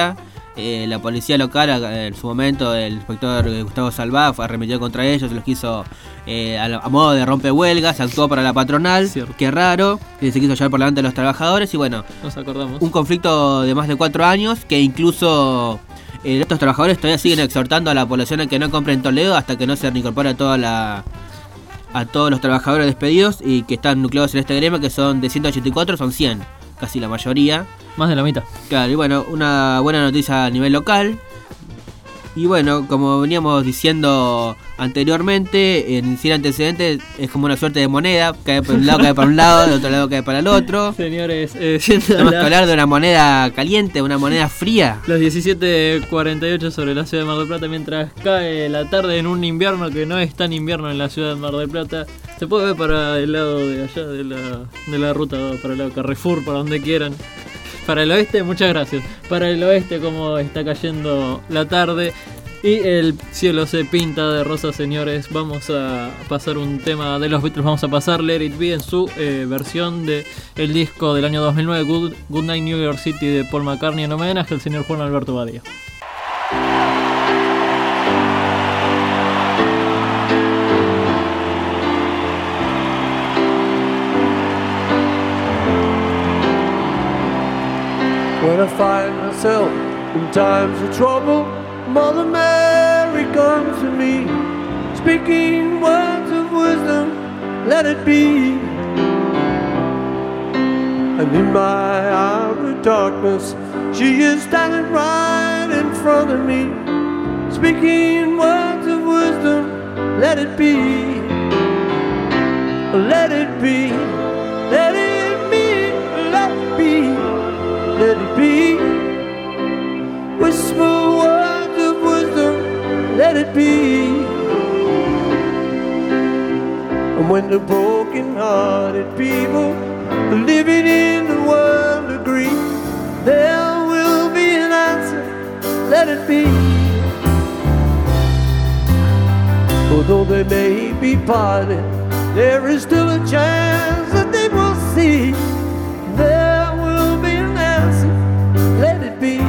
Speaker 2: Eh, la policía local, en su momento, el inspector Gustavo Salvá arremetió contra ellos, los quiso eh, a, a modo de rompehuelgas, actuó para la patronal, Cierto. Qué raro, que se quiso llevar por delante de los trabajadores y bueno,
Speaker 1: nos acordamos.
Speaker 2: Un conflicto de más de cuatro años que incluso eh, estos trabajadores todavía siguen exhortando a la población a que no compre en Toledo hasta que no se reincorpore a toda la a todos los trabajadores despedidos y que están nucleados en este gremio, que son de ciento ochenta y cuatro, son cien, casi la mayoría.
Speaker 1: Más de la mitad.
Speaker 2: Claro, y bueno, una buena noticia a nivel local. Y bueno, como veníamos diciendo anteriormente, en Sin Antecedentes es como una suerte de moneda, cae por un lado, cae para un lado, del otro lado cae para el otro.
Speaker 1: Señores, eh,
Speaker 2: tenemos que hablar de una moneda caliente, una moneda fría.
Speaker 1: Las diecisiete cuarenta y ocho sobre la ciudad de Mar del Plata, mientras cae la tarde en un invierno que no es tan invierno en la ciudad de Mar del Plata. Se puede ver para el lado de allá de la, de la ruta, para el lado de Carrefour, para donde quieran. Para el oeste, muchas gracias. Para el oeste, como está cayendo la tarde y el cielo se pinta de rosa, señores. Vamos a pasar un tema de los Beatles. Vamos a pasar Let It Be en su eh, versión de el disco del año dos mil nueve, Good, Good Night New York City, de Paul McCartney, en homenaje al señor Juan Alberto Badía.
Speaker 5: When I find myself in times of trouble, Mother Mary comes to me, speaking words of wisdom, let it be. And in my hour of darkness, she is standing right in front of me, speaking words of wisdom, let it be. Let it be, let it be, let it be. Let it be. Whisper words of wisdom, let it be. And when the broken-hearted people living in the world agree, there will be an answer, let it be. Although they may be parted, there is still a chance that they will see. There will be an answer, let it be.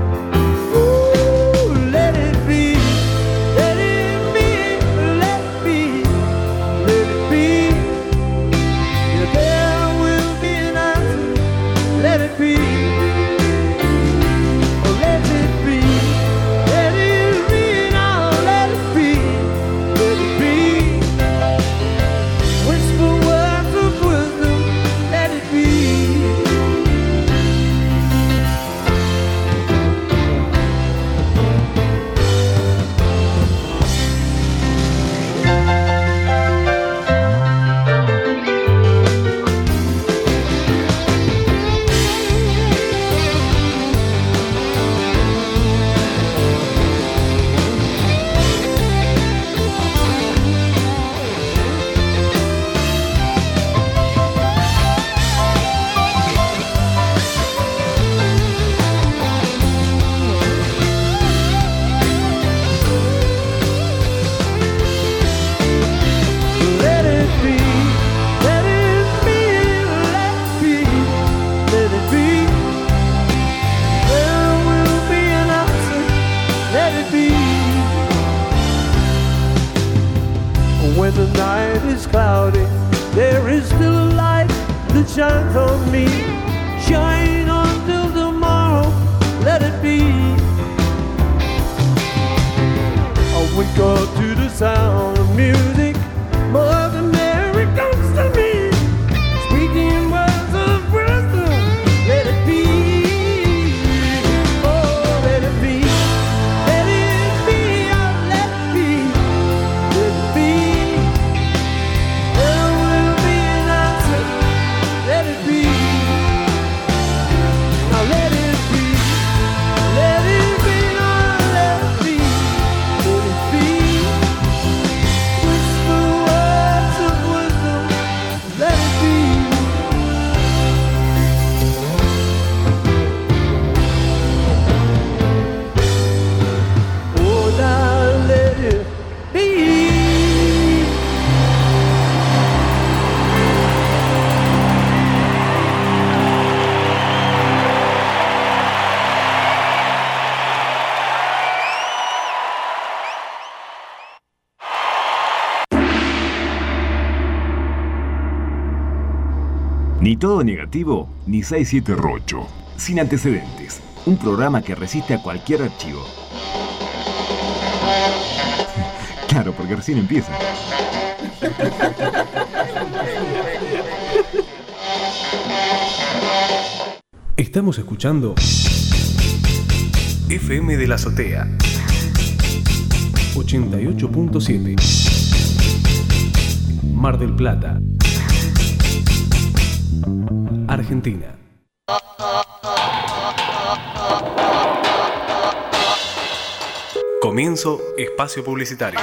Speaker 5: Ooh, let it be. Let it be, let it be, let it be. Yeah, there will be an answer, let it be. Oh, let it be. Let it be now, let it be. Let it be. Whisper words of wisdom, let it be. Let it be, let it be, let it be, let it be. There will be an answer, let it be. When the night is cloudy, there is still a light that shines on me. Shine until tomorrow, let it be. I wake up to the sound of music. Mother Mary comes to me, speaking words of wisdom, let it be. Oh, let it be. Let it be, oh, let it be. Let it be. There will be an answer, let it be. Now let it be. Let it be, now let it be. Let it be.
Speaker 14: Ni todo negativo, ni seis siete rocho. Sin antecedentes. Un programa que resiste a cualquier archivo. Claro, porque recién empieza.
Speaker 15: Estamos escuchando F M de la Azotea ochenta y ocho punto siete, Mar del Plata, Argentina. Comienzo espacio publicitario.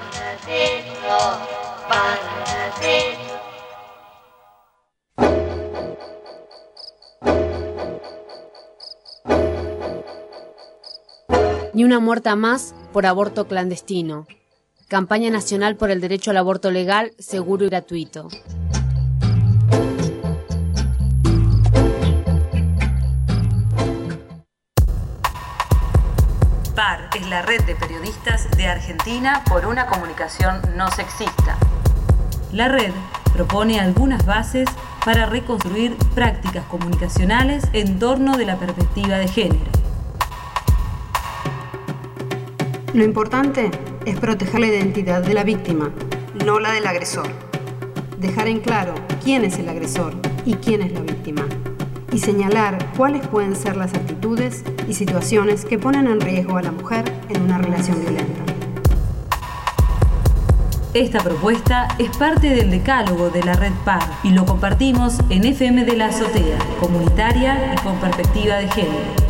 Speaker 6: Ni una muerta más por aborto clandestino. Campaña nacional por el derecho al aborto legal, seguro y gratuito.
Speaker 18: P A R es la red de periodistas de Argentina por una comunicación no sexista. La red propone algunas bases para reconstruir prácticas comunicacionales en torno de la perspectiva de género.
Speaker 7: Lo importante es proteger la identidad de la víctima, no la del agresor. Dejar en claro quién es el agresor y quién es la víctima. Y señalar cuáles pueden ser las actitudes y situaciones que ponen en riesgo a la mujer en una relación violenta.
Speaker 18: Esta propuesta es parte del decálogo de la red P A R y lo compartimos en F M de la Azotea, comunitaria y con perspectiva de género.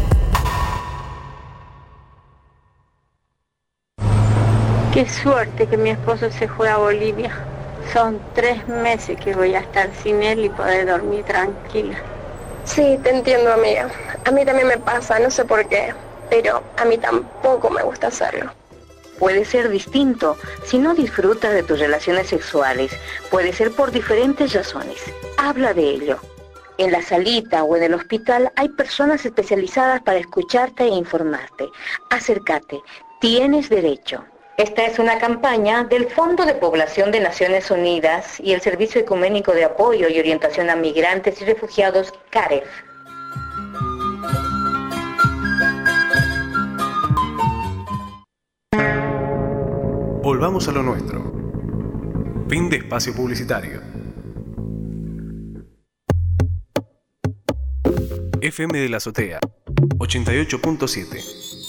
Speaker 9: Qué suerte que mi esposo se fue a Bolivia. Son tres meses que voy a estar sin él y poder dormir tranquila.
Speaker 10: Sí, te entiendo, amiga. A mí también me pasa, no sé por qué, pero a mí tampoco me gusta hacerlo.
Speaker 25: Puede ser distinto. Si no disfrutas de tus relaciones sexuales, puede ser por diferentes razones. Habla de ello. En la salita o en el hospital hay personas especializadas para escucharte e informarte. Acércate. Tienes derecho. Esta es una campaña del Fondo de Población de Naciones Unidas y el Servicio Ecuménico de Apoyo y Orientación a Migrantes y Refugiados, CAREF.
Speaker 15: Volvamos a lo nuestro. Fin de espacio publicitario. F M de la Azotea ochenta y ocho punto siete.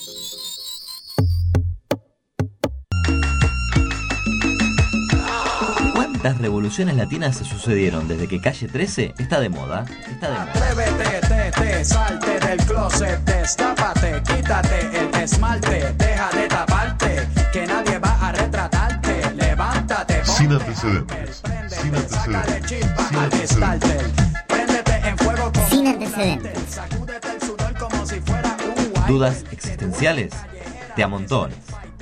Speaker 23: ¿Cuántas revoluciones latinas se sucedieron desde que Calle trece está de moda? Está de moda.
Speaker 26: Atrévete, te, te, salte del closet, destápate, quítate el esmalte, deja de taparte, que nadie va a retratarte, levántate, ponte
Speaker 21: Sin antecedentes. Sin antecedentes. Sin antecedentes.
Speaker 26: préndete en fuego como
Speaker 23: Sin
Speaker 26: un
Speaker 23: antecedentes.
Speaker 26: lante, sacúdete el sudor como si fuera un guay.
Speaker 23: ¿Dudas existenciales? Te amontones.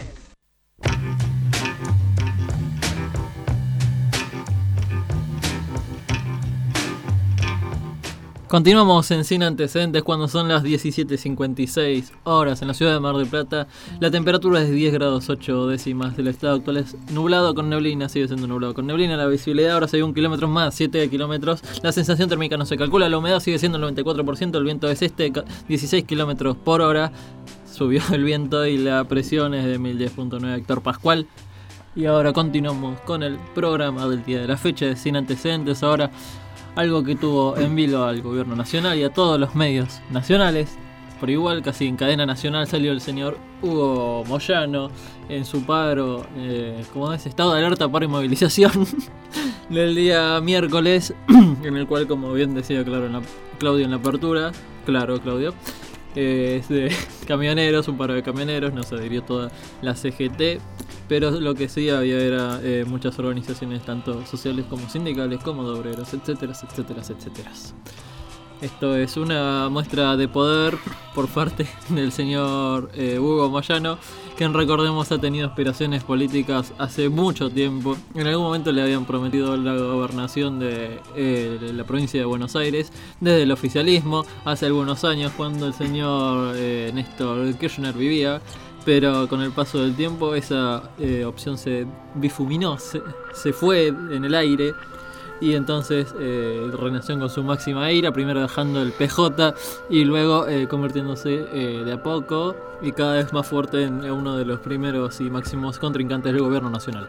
Speaker 1: Continuamos en Sin Antecedentes cuando son las diecisiete cincuenta y seis horas en la ciudad de Mar del Plata. La temperatura es de diez grados ocho décimas. El estado actual es nublado con neblina, sigue siendo nublado con neblina. La visibilidad ahora se ve un kilómetro más, siete kilómetros. La sensación térmica no se calcula. La humedad sigue siendo el noventa y cuatro por ciento. El viento es este, dieciséis kilómetros por hora. Subió el viento y la presión es de mil diez punto nueve Héctor Pascual. Y ahora continuamos con el programa del día de la fecha de Sin Antecedentes. Ahora algo que tuvo en vilo al gobierno nacional y a todos los medios nacionales. Por igual, casi en cadena nacional salió el señor Hugo Moyano en su paro, eh, como es, estado de alerta para inmovilización del día miércoles, en el cual, como bien decía claro en la, Claudio en la apertura, claro Claudio, eh, es de camioneros, un paro de camioneros, no se adhirió toda la C G T, pero lo que sí había era eh, muchas organizaciones, tanto sociales como sindicales, como de obreros, etcétera, etcétera, etcétera. Esto es una muestra de poder por parte del señor eh, Hugo Moyano, quien, recordemos, ha tenido aspiraciones políticas hace mucho tiempo. En algún momento le habían prometido la gobernación de, eh, de la provincia de Buenos Aires desde el oficialismo hace algunos años, cuando el señor eh, Néstor Kirchner vivía. Pero con el paso del tiempo esa eh, opción se difuminó, se, se fue en el aire. y entonces eh, renació con su máxima ira, primero dejando el P J y luego eh, convirtiéndose eh, de a poco y cada vez más fuerte en uno de los primeros y máximos contrincantes del gobierno nacional.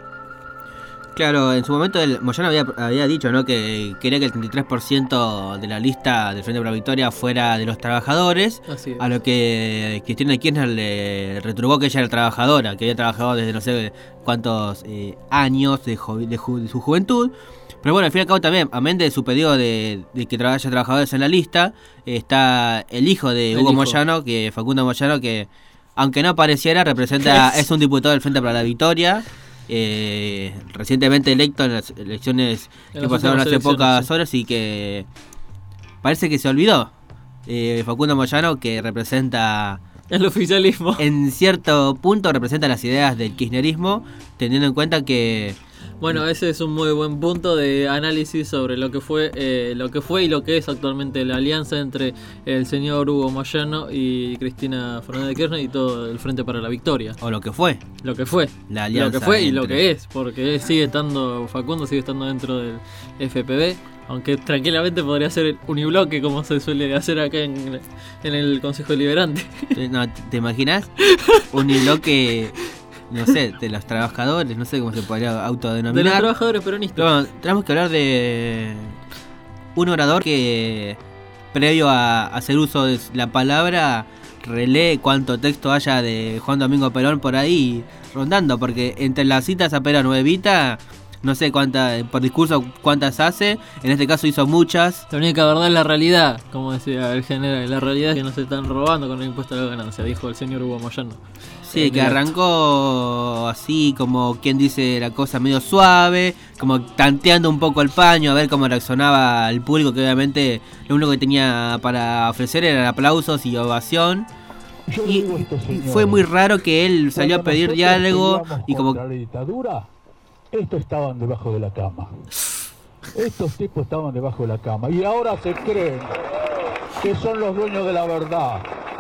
Speaker 2: Claro, en su momento el Moyano había, había dicho, ¿no?, que quería que el treinta y tres por ciento de la lista del Frente para la Victoria fuera de los trabajadores,
Speaker 1: Así es.
Speaker 2: a lo que Cristina Kirchner le retrugó que ella era trabajadora, que había trabajado desde no sé cuántos eh, años de, ju- de, ju- de su juventud. Pero bueno, al fin y al cabo también, amén de su pedido de, de que haya trabajadores en la lista, eh, está el hijo de
Speaker 1: El
Speaker 2: Hugo
Speaker 1: hijo.
Speaker 2: Moyano, que Facundo Moyano, que aunque no pareciera, representa,
Speaker 1: Es-
Speaker 2: es un diputado del Frente para la Victoria. Eh, recientemente electo en las elecciones
Speaker 1: En
Speaker 2: que
Speaker 1: las
Speaker 2: pasaron
Speaker 1: últimas
Speaker 2: hace
Speaker 1: elecciones,
Speaker 2: pocas
Speaker 1: sí.
Speaker 2: horas y que parece que se olvidó. Eh, Facundo Moyano, que representa
Speaker 1: el oficialismo,
Speaker 2: en cierto punto representa las ideas del kirchnerismo, teniendo en cuenta que
Speaker 1: Bueno, ese es un muy buen punto de análisis sobre lo que fue eh, lo que fue y lo que es actualmente la alianza entre el señor Hugo Moyano y Cristina Fernández de Kirchner y todo el Frente para la Victoria.
Speaker 2: O lo que fue.
Speaker 1: Lo que fue.
Speaker 2: La alianza
Speaker 1: Lo que fue y lo
Speaker 2: entre-
Speaker 1: que es, porque sigue estando, Facundo sigue estando dentro del F P B, aunque tranquilamente podría ser el unibloque como se suele hacer acá en, en el Consejo Deliberante.
Speaker 2: No, ¿te imaginas? Un bloque, no sé, de los trabajadores, no sé cómo se podría autodenominar.
Speaker 1: De los trabajadores peronistas.
Speaker 2: Pero bueno, tenemos que hablar de un orador que, previo a hacer uso de la palabra, relee cuánto texto haya de Juan Domingo Perón por ahí rondando, porque entre las citas a Perón o Evita, no sé cuántas, por discurso cuántas hace, en este caso hizo muchas.
Speaker 1: La única verdad es la realidad, como decía el general, la realidad es que nos están robando con el impuesto a la ganancia, dijo el señor Hugo Moyano.
Speaker 2: Sí, que arrancó así como quien dice la cosa medio suave, como tanteando un poco el paño a ver cómo reaccionaba el público, que obviamente lo único que tenía para ofrecer eran aplausos y ovación. Y, y fue muy raro que él salió a pedir diálogo y como...
Speaker 8: Contra la dictadura, estos estaban debajo de la cama. Estos tipos estaban debajo de la cama y ahora se creen que son los dueños de la verdad.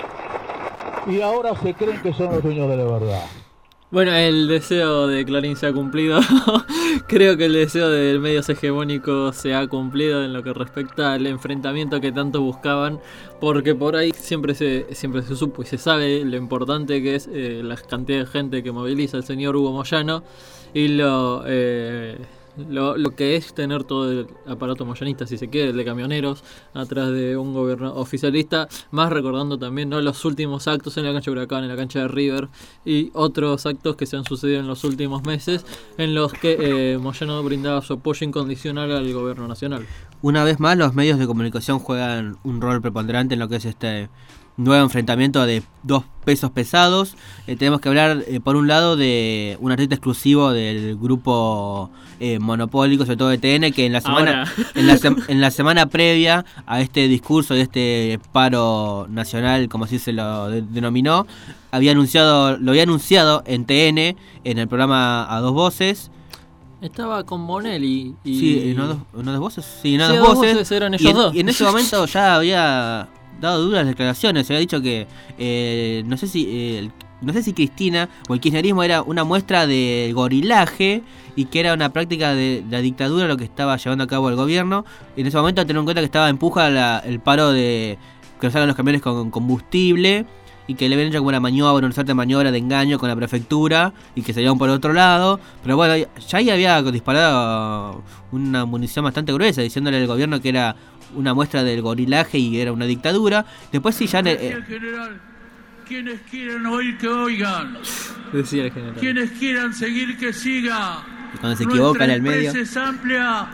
Speaker 8: Y ahora se creen que son los dueños de la verdad.
Speaker 1: Bueno, el deseo de Clarín se ha cumplido. Creo que el deseo de medios hegemónicos se ha cumplido en lo que respecta al enfrentamiento que tanto buscaban, porque por ahí siempre se siempre se supo y se sabe lo importante que es eh, la cantidad de gente que moviliza el señor Hugo Moyano y lo, eh, lo, lo que es tener todo el aparato moyanista, si se quiere, el de camioneros, atrás de un gobierno oficialista, más recordando también no los últimos actos en la cancha de Huracán, en la cancha de River y otros actos que se han sucedido en los últimos meses en los que eh, Moyano brindaba su apoyo incondicional al gobierno nacional.
Speaker 2: Una vez más, los medios de comunicación juegan un rol preponderante en lo que es este nuevo enfrentamiento de dos pesos pesados. Eh, tenemos que hablar, eh, por un lado, de un artista exclusivo del grupo eh, monopólico, sobre todo de T N, que en la semana en la, sem- en la semana previa a este discurso de este paro nacional, como así se lo de- denominó, había anunciado, lo había anunciado en T N, en el programa A Dos Voces.
Speaker 1: Estaba con Bonelli y...
Speaker 2: Sí, ¿no dos, no dos voces? Sí, no
Speaker 1: Sí,
Speaker 2: dos
Speaker 1: dos
Speaker 2: voces.
Speaker 1: voces eran
Speaker 2: y,
Speaker 1: ellos
Speaker 2: en,
Speaker 1: dos.
Speaker 2: y en ese momento ya había dado duras declaraciones. Había dicho que eh, no sé si eh, no sé si Cristina o el kirchnerismo era una muestra de gorilaje y que era una práctica de la dictadura lo que estaba llevando a cabo el gobierno. Y en ese momento tener en cuenta que estaba empuja la, el paro de que usaran los camiones con combustible y que le habían hecho como una maniobra, una suerte de maniobra de engaño con la prefectura y que salían por otro lado. Pero bueno, ya ahí había disparado una munición bastante gruesa, diciéndole al gobierno que era una muestra del gorilaje y era una dictadura. Después sí ya...
Speaker 11: Decía
Speaker 2: Eh,
Speaker 11: el general, quienes quieran oír que oigan,
Speaker 1: Decía el general.
Speaker 11: quienes quieran seguir que siga.
Speaker 2: y cuando se equivocan al medio...
Speaker 11: Nuestra empresa es amplia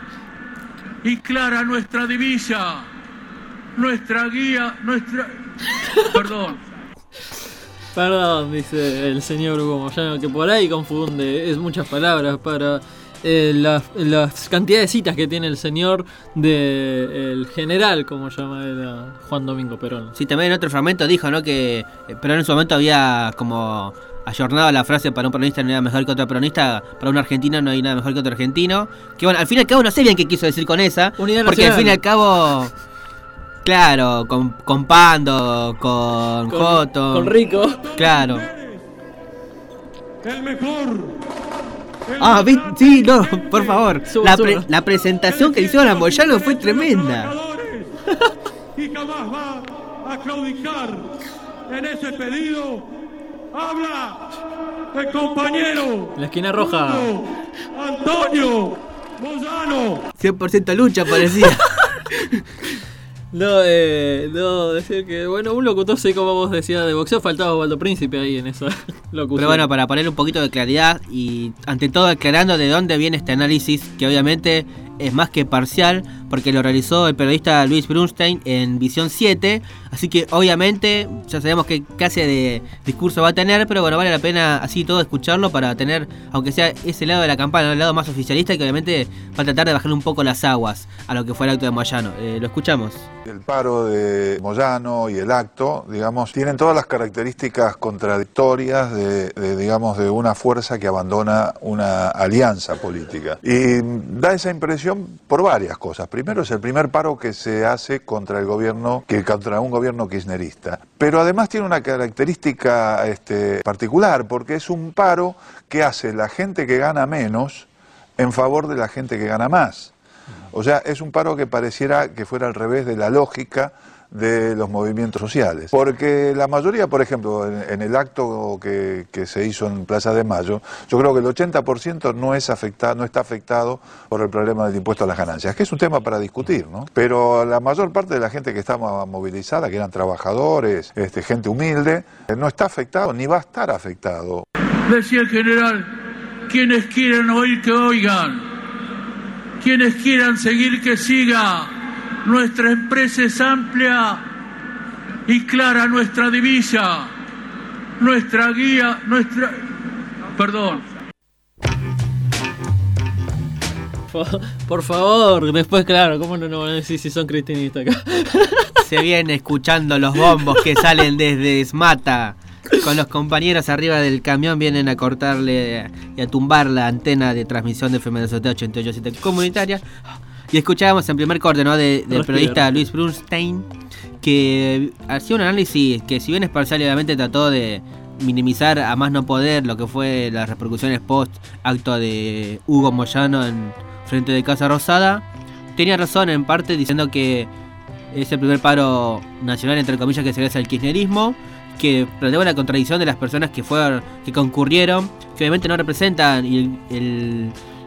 Speaker 11: y clara nuestra divisa, nuestra guía, nuestra... Perdón.
Speaker 1: Perdón, dice el señor Hugo Moyano, que por ahí confunde, es muchas palabras para eh, las, las cantidades de citas que tiene el señor de el general, como llama él a Juan Domingo Perón.
Speaker 2: Sí, también en otro fragmento dijo, ¿no?, que eh, Perón en su momento había como ayornado la frase: para un peronista no hay nada mejor que otro peronista, para un argentino no hay nada mejor que otro argentino. Que bueno, al fin y al cabo no sé bien qué quiso decir con esa,
Speaker 1: Unidad
Speaker 2: porque
Speaker 1: nacional.
Speaker 2: al fin y al cabo... Claro, con, con Pando, con,
Speaker 1: Con-
Speaker 2: Joto.
Speaker 1: con Rico.
Speaker 2: Claro.
Speaker 11: El mejor,
Speaker 2: Ah, vi- sí, no, por favor. La, pre- la presentación que hicieron a Moyano fue tremenda.
Speaker 11: Y jamás va a claudicar en ese pedido. Habla el compañero.
Speaker 1: La esquina roja.
Speaker 11: Antonio Moyano.
Speaker 2: cien por ciento lucha parecía.
Speaker 1: No, eh, no, decir que, bueno, un locutor, sí, como vos decías, de boxeo, faltaba Osvaldo Príncipe ahí en esa locución.
Speaker 2: Pero bueno, para poner un poquito de claridad y ante todo aclarando de dónde viene este análisis, que obviamente es más que parcial, porque lo realizó el periodista Luis Brunstein en Visión siete, así que obviamente ya sabemos qué clase de discurso va a tener, pero bueno, vale la pena así todo escucharlo para tener, aunque sea ese lado de la campana, el lado más oficialista, que obviamente va a tratar de bajarle un poco las aguas a lo que fue el acto de Moyano. Eh, lo escuchamos.
Speaker 12: El paro de Moyano y el acto, digamos, tienen todas las características contradictorias de, de, digamos, de una fuerza que abandona una alianza política. Y da esa impresión por varias cosas. Primero, es el primer paro que se hace contra el gobierno, que contra un gobierno kirchnerista. Pero además tiene una característica este, particular, porque es un paro que hace la gente que gana menos en favor de la gente que gana más. O sea, es un paro que pareciera que fuera al revés de la lógica de los movimientos sociales. Porque la mayoría, por ejemplo, en, en el acto que, que se hizo en Plaza de Mayo, yo creo que el ochenta por ciento no es afectado, no está afectado por el problema del impuesto a las ganancias, que es un tema para discutir, ¿no? Pero la mayor parte de la gente que estaba movilizada, que eran trabajadores, este, gente humilde, no está afectado ni va a estar afectado.
Speaker 11: Decía el general, quienes quieren oír que oigan. Quienes quieran seguir que siga. Nuestra empresa es amplia y clara nuestra divisa, nuestra guía, nuestra... Perdón.
Speaker 1: Por favor, después, claro, ¿cómo no nos van a decir si son cristinistas acá?
Speaker 2: Se viene escuchando los bombos que salen desde Esmata. Con los compañeros arriba del camión vienen a cortarle y a tumbar la antena de transmisión de F M de Azotea ochenta y ocho punto siete comunitaria. Y escuchábamos en primer corte, ¿no?, de, del periodista Luis Brunstein, que hacía un análisis que, si bien es parcial, obviamente trató de minimizar a más no poder lo que fue las repercusiones post acto de Hugo Moyano en frente de Casa Rosada. Tenía razón en parte diciendo que es el primer paro nacional, entre comillas, que se hace al kirchnerismo, que planteaba la contradicción de las personas que fueron, que concurrieron, que obviamente no representan el, el,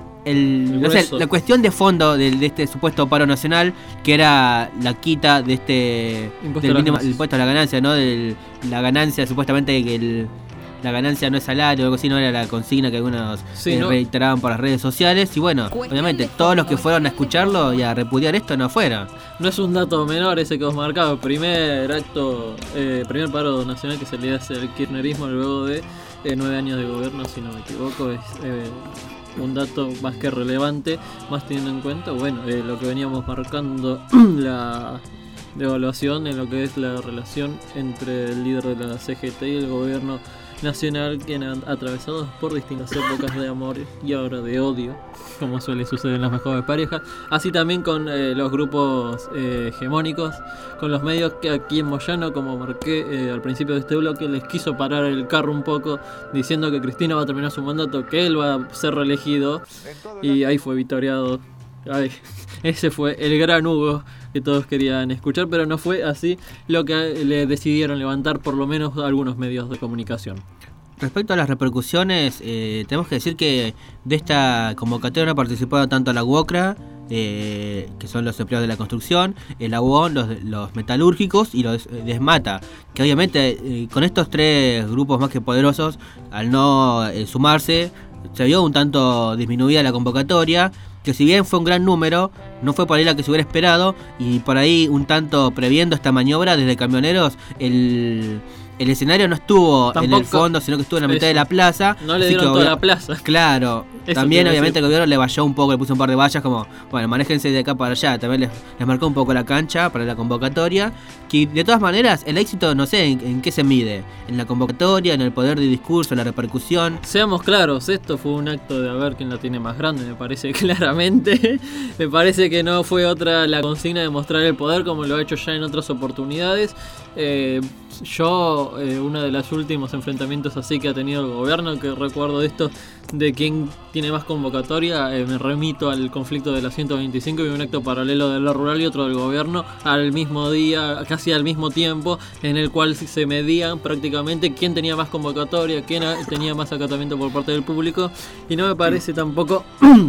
Speaker 2: el, no sé, la cuestión de fondo de, de este supuesto paro nacional, que era la quita de este
Speaker 1: Impuesto
Speaker 2: del
Speaker 1: a la
Speaker 2: mínimo,
Speaker 1: ganancia.
Speaker 2: impuesto a la ganancia, ¿no? Del, la ganancia, supuestamente que el, la ganancia no es salario o algo así, no era la consigna que algunos
Speaker 1: Sí,
Speaker 2: eh,
Speaker 1: ¿no?
Speaker 2: reiteraban por las redes sociales. Y bueno, obviamente todos los que fueron a escucharlo y a repudiar esto no fueron.
Speaker 1: No es un dato menor ese que vos marcabas. Primer acto, eh, primer paro nacional que se le hace al kirchnerismo luego de eh, nueve años de gobierno, si no me equivoco. Es eh, un dato más que relevante, más teniendo en cuenta, bueno, eh, lo que veníamos marcando, la devaluación en lo que es la relación entre el líder de la C G T y el gobierno nacional, que han atravesado por distintas épocas de amor y ahora de odio, como suele suceder en las mejores parejas, así también con eh, los grupos eh, hegemónicos, con los medios, que aquí en Moyano, como marqué eh, al principio de este bloque, les quiso parar el carro un poco, diciendo que Cristina va a terminar su mandato, que él va a ser reelegido, y ahí fue victoriado. Ay, ese fue el gran Hugo que todos querían escuchar, pero no fue así lo que le decidieron levantar por lo menos algunos medios de comunicación.
Speaker 2: Respecto a las repercusiones, eh, tenemos que decir que de esta convocatoria no participaron tanto la UOCRA, eh, que son los empleados de la construcción, el A U O N, los, los metalúrgicos y los de Esmata, que obviamente eh, con estos tres grupos más que poderosos, al no eh, sumarse, se vio un tanto disminuida la convocatoria, que si bien fue un gran número, no fue por ahí la que se hubiera esperado, y por ahí un tanto previendo esta maniobra desde Camioneros, el, el escenario no estuvo
Speaker 1: Tampoco
Speaker 2: en el fondo, sino que estuvo en la mitad
Speaker 1: eso.
Speaker 2: de la plaza.
Speaker 1: No le
Speaker 2: así
Speaker 1: dieron
Speaker 2: que
Speaker 1: toda
Speaker 2: obvia-
Speaker 1: la plaza.
Speaker 2: Claro,
Speaker 1: Eso
Speaker 2: también
Speaker 1: quiero
Speaker 2: obviamente
Speaker 1: decir.
Speaker 2: el gobierno le valló un poco, le puso un par de vallas como, bueno, manéjense de acá para allá, también les, les marcó un poco la cancha para la convocatoria, que de todas maneras el éxito no sé en, en qué se mide, en la convocatoria, en el poder de discurso, en la repercusión.
Speaker 1: Seamos claros, esto fue un acto de a ver quién la tiene más grande, me parece claramente. Me parece que no fue otra la consigna de mostrar el poder como lo ha hecho ya en otras oportunidades. Eh, yo, eh, uno de los últimos enfrentamientos así que ha tenido el gobierno, que recuerdo de esto de quién tiene más convocatoria, eh, me remito al conflicto de la ciento veinticinco y un acto paralelo de la rural y otro del gobierno al mismo día, casi al mismo tiempo, en el cual se medían prácticamente quién tenía más convocatoria, quién tenía más acatamiento por parte del público, y no me parece tampoco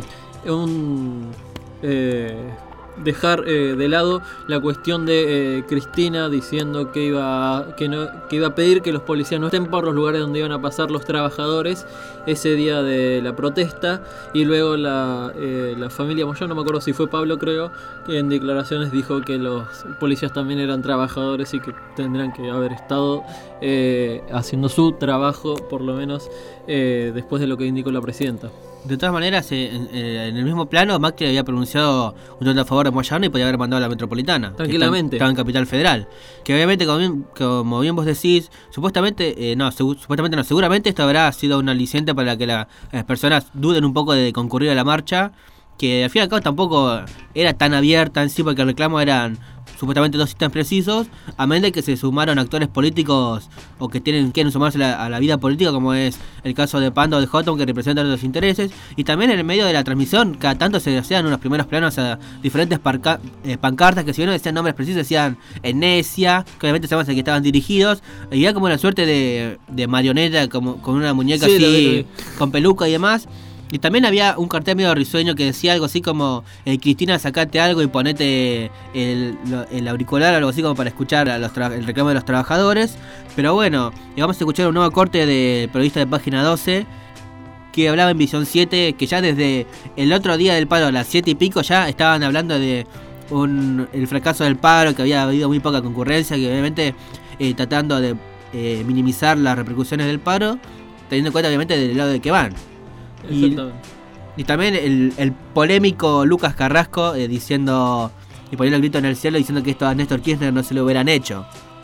Speaker 1: un... Eh, dejar eh, de lado la cuestión de eh, Cristina diciendo que iba que no que iba a pedir que los policías no estén por los lugares donde iban a pasar los trabajadores ese día de la protesta, y luego la, eh, la familia Moyano, no me acuerdo si fue Pablo, creo, que en declaraciones dijo que los policías también eran trabajadores y que tendrán que haber estado eh, haciendo su trabajo, por lo menos eh, después de lo que indicó la presidenta.
Speaker 2: De todas maneras, eh, en, eh, en el mismo plano, Macri había pronunciado un voto a favor de Moyano y podía haber mandado a la Metropolitana.
Speaker 1: Tranquilamente.
Speaker 2: Estaba en Capital Federal. Que obviamente, como bien, como bien vos decís, supuestamente, eh, no, segu- supuestamente no, seguramente esto habrá sido un aliciente para que la, las personas duden un poco de concurrir a la marcha, que al fin y al cabo tampoco era tan abierta en sí, porque el reclamo eran supuestamente dos ítems precisos, a menos de que se sumaron actores políticos o que tienen quieren sumarse a la, a la vida política, como es el caso de Pando o de Houghton, que representan los intereses, y también en el medio de la transmisión cada tanto se hacían unos primeros planos a diferentes parca, eh, pancartas que si bien no decían nombres precisos, decían Enesia, que obviamente sabemos a que estaban dirigidos, y era como una suerte de, de marioneta, como con una muñeca
Speaker 1: sí,
Speaker 2: así,
Speaker 1: lo vi, lo vi.
Speaker 2: con peluca y demás. Y también había un cartel medio risueño que decía algo así como eh, Cristina, sacate algo y ponete el, el auricular o algo así como para escuchar a los tra- el reclamo de los trabajadores. Pero bueno, y vamos a escuchar un nuevo corte del periodista de Página doce que hablaba en Visión siete, que ya desde el otro día del paro a las siete y pico ya estaban hablando de un, el fracaso del paro, que había habido muy poca concurrencia, que obviamente eh, tratando de eh, minimizar las repercusiones del paro, teniendo en cuenta obviamente del lado de que van. Y, y también el, el polémico Lucas Carrasco eh, diciendo y poniendo el grito en el cielo diciendo que esto a Néstor Kirchner no se lo hubieran hecho.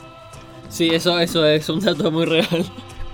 Speaker 1: Sí, eso, eso es un dato muy real.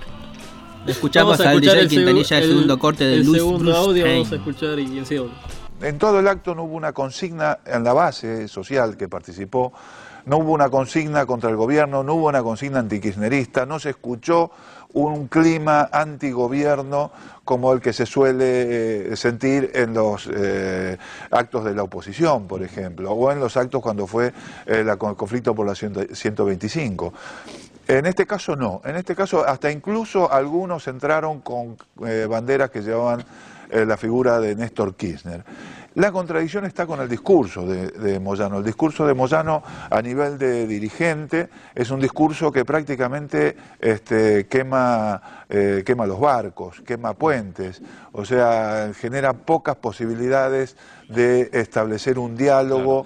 Speaker 2: Escuchamos al D J Quintanilla el, el segundo corte de
Speaker 1: el
Speaker 2: Luis
Speaker 1: segundo
Speaker 2: Bruce
Speaker 1: audio
Speaker 2: Hain.
Speaker 1: Vamos a escuchar y así hablo.
Speaker 12: En todo el acto no hubo una consigna en la base social que participó, no hubo una consigna contra el gobierno, no hubo una consigna antikirchnerista, no se escuchó un clima antigobierno como el que se suele eh, sentir en los eh, actos de la oposición, por ejemplo, o en los actos cuando fue eh, la, el conflicto por la ciento veinticinco. En este caso no, en este caso hasta incluso algunos entraron con eh, banderas que llevaban eh, la figura de Néstor Kirchner. La contradicción está con el discurso de, de Moyano. El discurso de Moyano a nivel de dirigente es un discurso que prácticamente este, quema, eh, quema los barcos, quema puentes, o sea, genera pocas posibilidades de establecer un diálogo.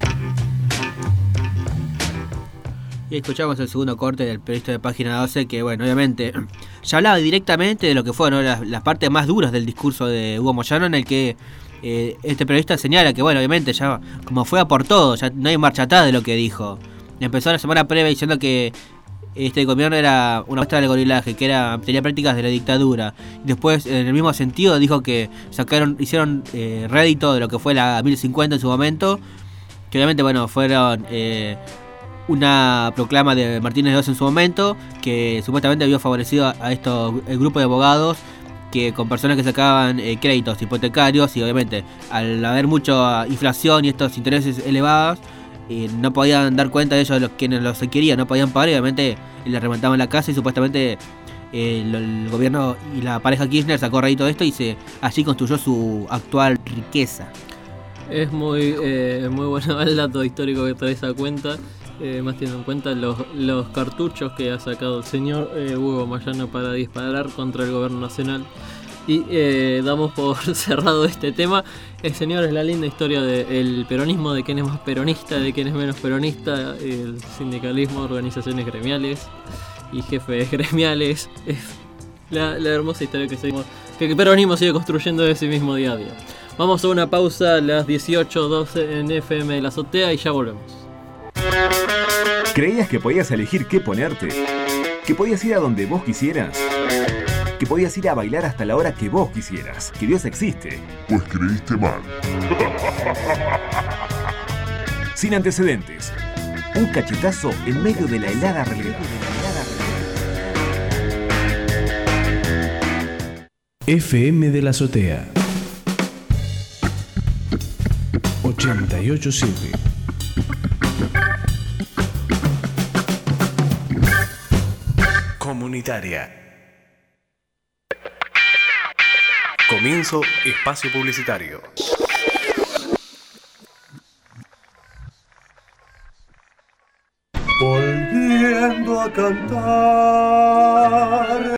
Speaker 2: Y escuchamos el segundo corte del periodista de Página doce que, bueno, obviamente ya hablaba directamente de lo que fueron, ¿no?, las, las partes más duras del discurso de Hugo Moyano, en el que eh, este periodista señala que, bueno, obviamente ya como fue a por todo, ya no hay marcha atrás de lo que dijo. Empezó la semana previa diciendo que este gobierno era una muestra del gorilaje, que era tenía prácticas de la dictadura. Después, en el mismo sentido, dijo que sacaron hicieron eh, rédito de lo que fue la mil cincuenta en su momento, que obviamente, bueno, fueron... Eh, una proclama de Martínez de Oz en su momento, que supuestamente había favorecido a, a estos el grupo de abogados que con personas que sacaban eh, créditos hipotecarios, y obviamente al haber mucha inflación y estos intereses elevados, eh, no podían dar cuenta de ellos, de los quienes los querían, no podían pagar, y obviamente le reventaban la casa, y supuestamente eh, el, el gobierno y la pareja Kirchner sacó rédito de esto y se así construyó su actual riqueza.
Speaker 1: Es muy, eh, muy bueno el dato histórico que traes a cuenta. Eh, más teniendo en cuenta los, los cartuchos que ha sacado el señor eh, Hugo Moyano para disparar contra el gobierno nacional. Y eh, damos por cerrado este tema. El señor es la linda historia del peronismo, de quién es más peronista, de quién es menos peronista, el sindicalismo, organizaciones gremiales y jefes gremiales. Es la, la hermosa historia que seguimos, que el peronismo sigue construyendo de sí mismo día a día. Vamos a una pausa a las dieciocho doce en F M de la Azotea y ya volvemos.
Speaker 14: ¿Creías que podías elegir qué ponerte? ¿Que podías ir a donde vos quisieras? ¿Que podías ir a bailar hasta la hora que vos quisieras? ¿Que Dios existe?
Speaker 13: Pues creíste mal.
Speaker 14: Sin antecedentes. Un cachetazo en medio de la helada realidad.
Speaker 15: F M de la Azotea ochenta y ocho punto siete. Comunitaria.
Speaker 13: Comienzo espacio publicitario.
Speaker 5: Volviendo a cantar.